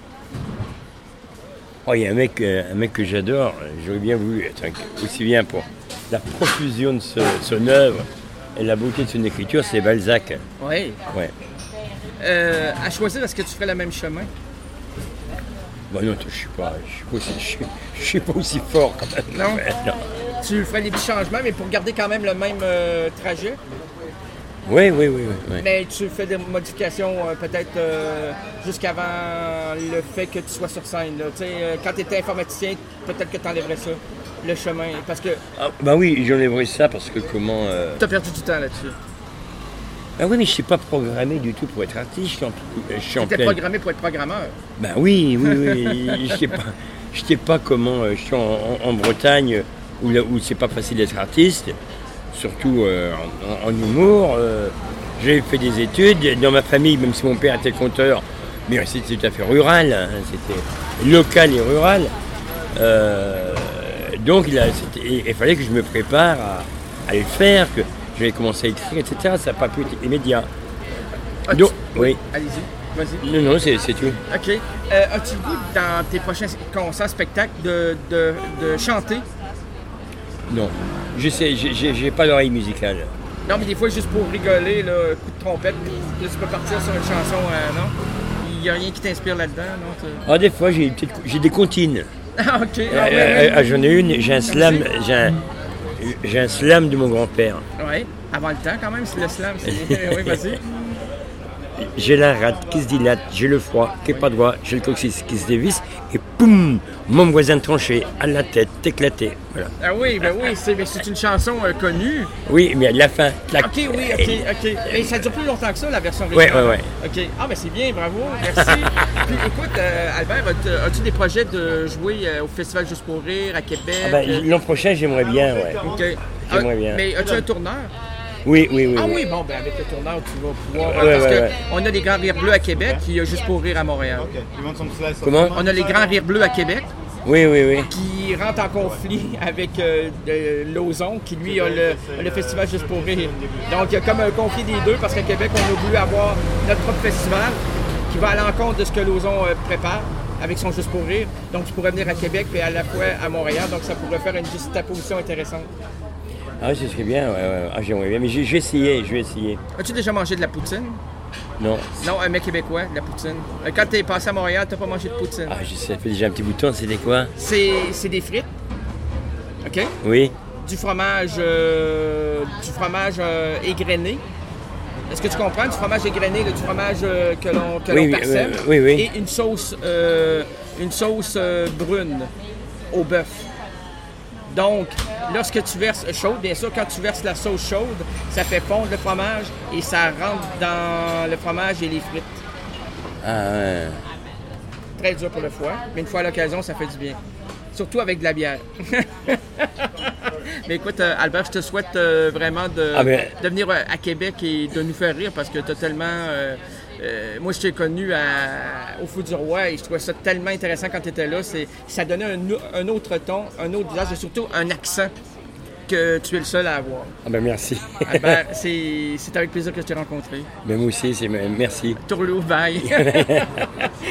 Oh, il y a un mec, euh, un mec que j'adore. J'aurais bien voulu être un- aussi bien pour la profusion de ce- son œuvre et la beauté de son écriture, c'est Balzac. Oui. Ouais. Euh, à choisir, est-ce que tu ferais le même chemin? Bon, non, je suis pas, je suis pas aussi, je suis, je suis pas aussi fort quand même. Non? Ouais, non. Tu ferais des petits changements, mais pour garder quand même le même euh, trajet? Oui, oui, oui, oui, oui. Mais tu fais des modifications euh, peut-être euh, jusqu'avant le fait que tu sois sur scène. Là. Tu sais, euh, quand tu étais informaticien, peut-être que tu enlèverais ça, le chemin. Parce que Ah, bah oui, j'enlèverai ça parce que comment. Euh... tu as perdu du temps là-dessus. Ah oui, mais je ne suis pas programmé du tout pour être artiste. Je suis en, je suis en Tu étais pleine- programmé pour être programmeur. Ben oui, oui, oui. Je sais pas, je sais pas comment. euh, Je suis en, en- en Bretagne où, là- où c'est pas facile d'être artiste, surtout euh, en, en humour. euh, J'ai fait des études dans ma famille, même si mon père était conteur, mais c'était tout à fait rural. Hein, c'était local et rural. Euh, donc il, a- c'était- il fallait que je me prépare à, à le faire, que j'avais commencé à écrire, et cetera. Ça n'a pas pu être immédiat. Ah, Donc, tu- oui. Allez-y, vas-y. Non, non, c'est c'est tout. OK. Euh, as-tu le goût, dans tes prochains concerts, spectacles, de, de, de chanter? Non. Je sais, j'ai- j'ai j'ai pas l'oreille musicale. Non, mais des fois, juste pour rigoler, là, coup de trompette, puis là, tu peux partir sur une chanson, euh, non? Il n'y a rien qui t'inspire là-dedans, non? Tu- Ah, des fois, j'ai une petite- j'ai des comptines. Ah, OK. Ah, Euh, oui, euh, oui. ah, J'en ai une, j'ai un slam, j'ai un, j'ai un slam de mon grand-père. Oui, avant le temps quand même, c'est le slam. C'est... oui, vas-y. J'ai la rate qui se dilate, j'ai le froid qui n'est pas droit, j'ai le coccyx qui se dévisse, et poum, mon voisin tranché à la tête éclatée. Voilà. Ah oui, ben oui, c'est, mais c'est une chanson euh, connue. Oui, mais à la fin, clac. OK, oui, OK, OK. Mais ça dure plus longtemps que ça, la version Ouais, originale. ouais, ouais. OK. Ah, ben c'est bien, bravo, merci. Puis écoute, euh, Albert, as-tu, as-tu des projets de jouer euh, au Festival Juste pour rire à Québec? Ah ben, l'an prochain, j'aimerais bien, ouais. OK. J'aimerais Ah, bien. Mais as-tu un tourneur? Oui, oui, oui. Ah oui. oui, bon, ben avec le tourneur, tu vas pouvoir. Ouais, parce ouais, que ouais. on a les Grands Rires Bleus à Québec, puis il y a Juste pour rire à Montréal. Comment? On a les Grands Rires Bleus à Québec, Oui, oui, oui. qui rentre en conflit avec euh, euh, Lauson, qui lui a le, le festival Juste pour rire. Donc il y a comme un conflit des deux, parce qu'à Québec, on a voulu avoir notre propre festival qui va à l'encontre de ce que Lauson euh, prépare avec son Juste pour rire. Donc tu pourrais venir à Québec et à la fois à Montréal, donc ça pourrait faire une juxtaposition intéressante. Ah, ce serait bien, ouais, ouais. Ah, j'aimerais bien, mais j'ai j'ai essayé, je vais essayer. As-tu déjà mangé de la poutine? Non. Non, un mec québécois, de la poutine. Euh, Quand t'es passé à Montréal, t'as pas mangé de poutine. Ah, je sais, ça fait déjà un petit bout de temps, c'était quoi? C'est, c'est des frites, OK? Oui. Du fromage, euh, du fromage euh, égrené. Est-ce que tu comprends? Du fromage égrené, là, du fromage euh, que l'on, que Oui, l'on oui, parsème. oui, oui, oui. Et une sauce, euh, une sauce euh, brune au bœuf. Donc, lorsque tu verses chaude, bien sûr, quand tu verses la sauce chaude, ça fait fondre le fromage et ça rentre dans le fromage et les frites. Ah, ouais. Très dur pour le foie, mais une fois à l'occasion, ça fait du bien. Surtout avec de la bière. Mais écoute, euh, Albert, je te souhaite euh, vraiment de, Ah ben... de venir euh, à Québec et de nous faire rire parce que tu as tellement... Euh, euh, moi, je t'ai connu à, au Fou du Roi et je trouvais ça tellement intéressant quand tu étais là. C'est, ça donnait un, un autre ton, un autre visage et surtout un accent que tu es le seul à avoir. Ah ben merci. Albert, c'est, c'est avec plaisir que je t'ai rencontré. Ben moi aussi, c'est merci. Tourlou, bye.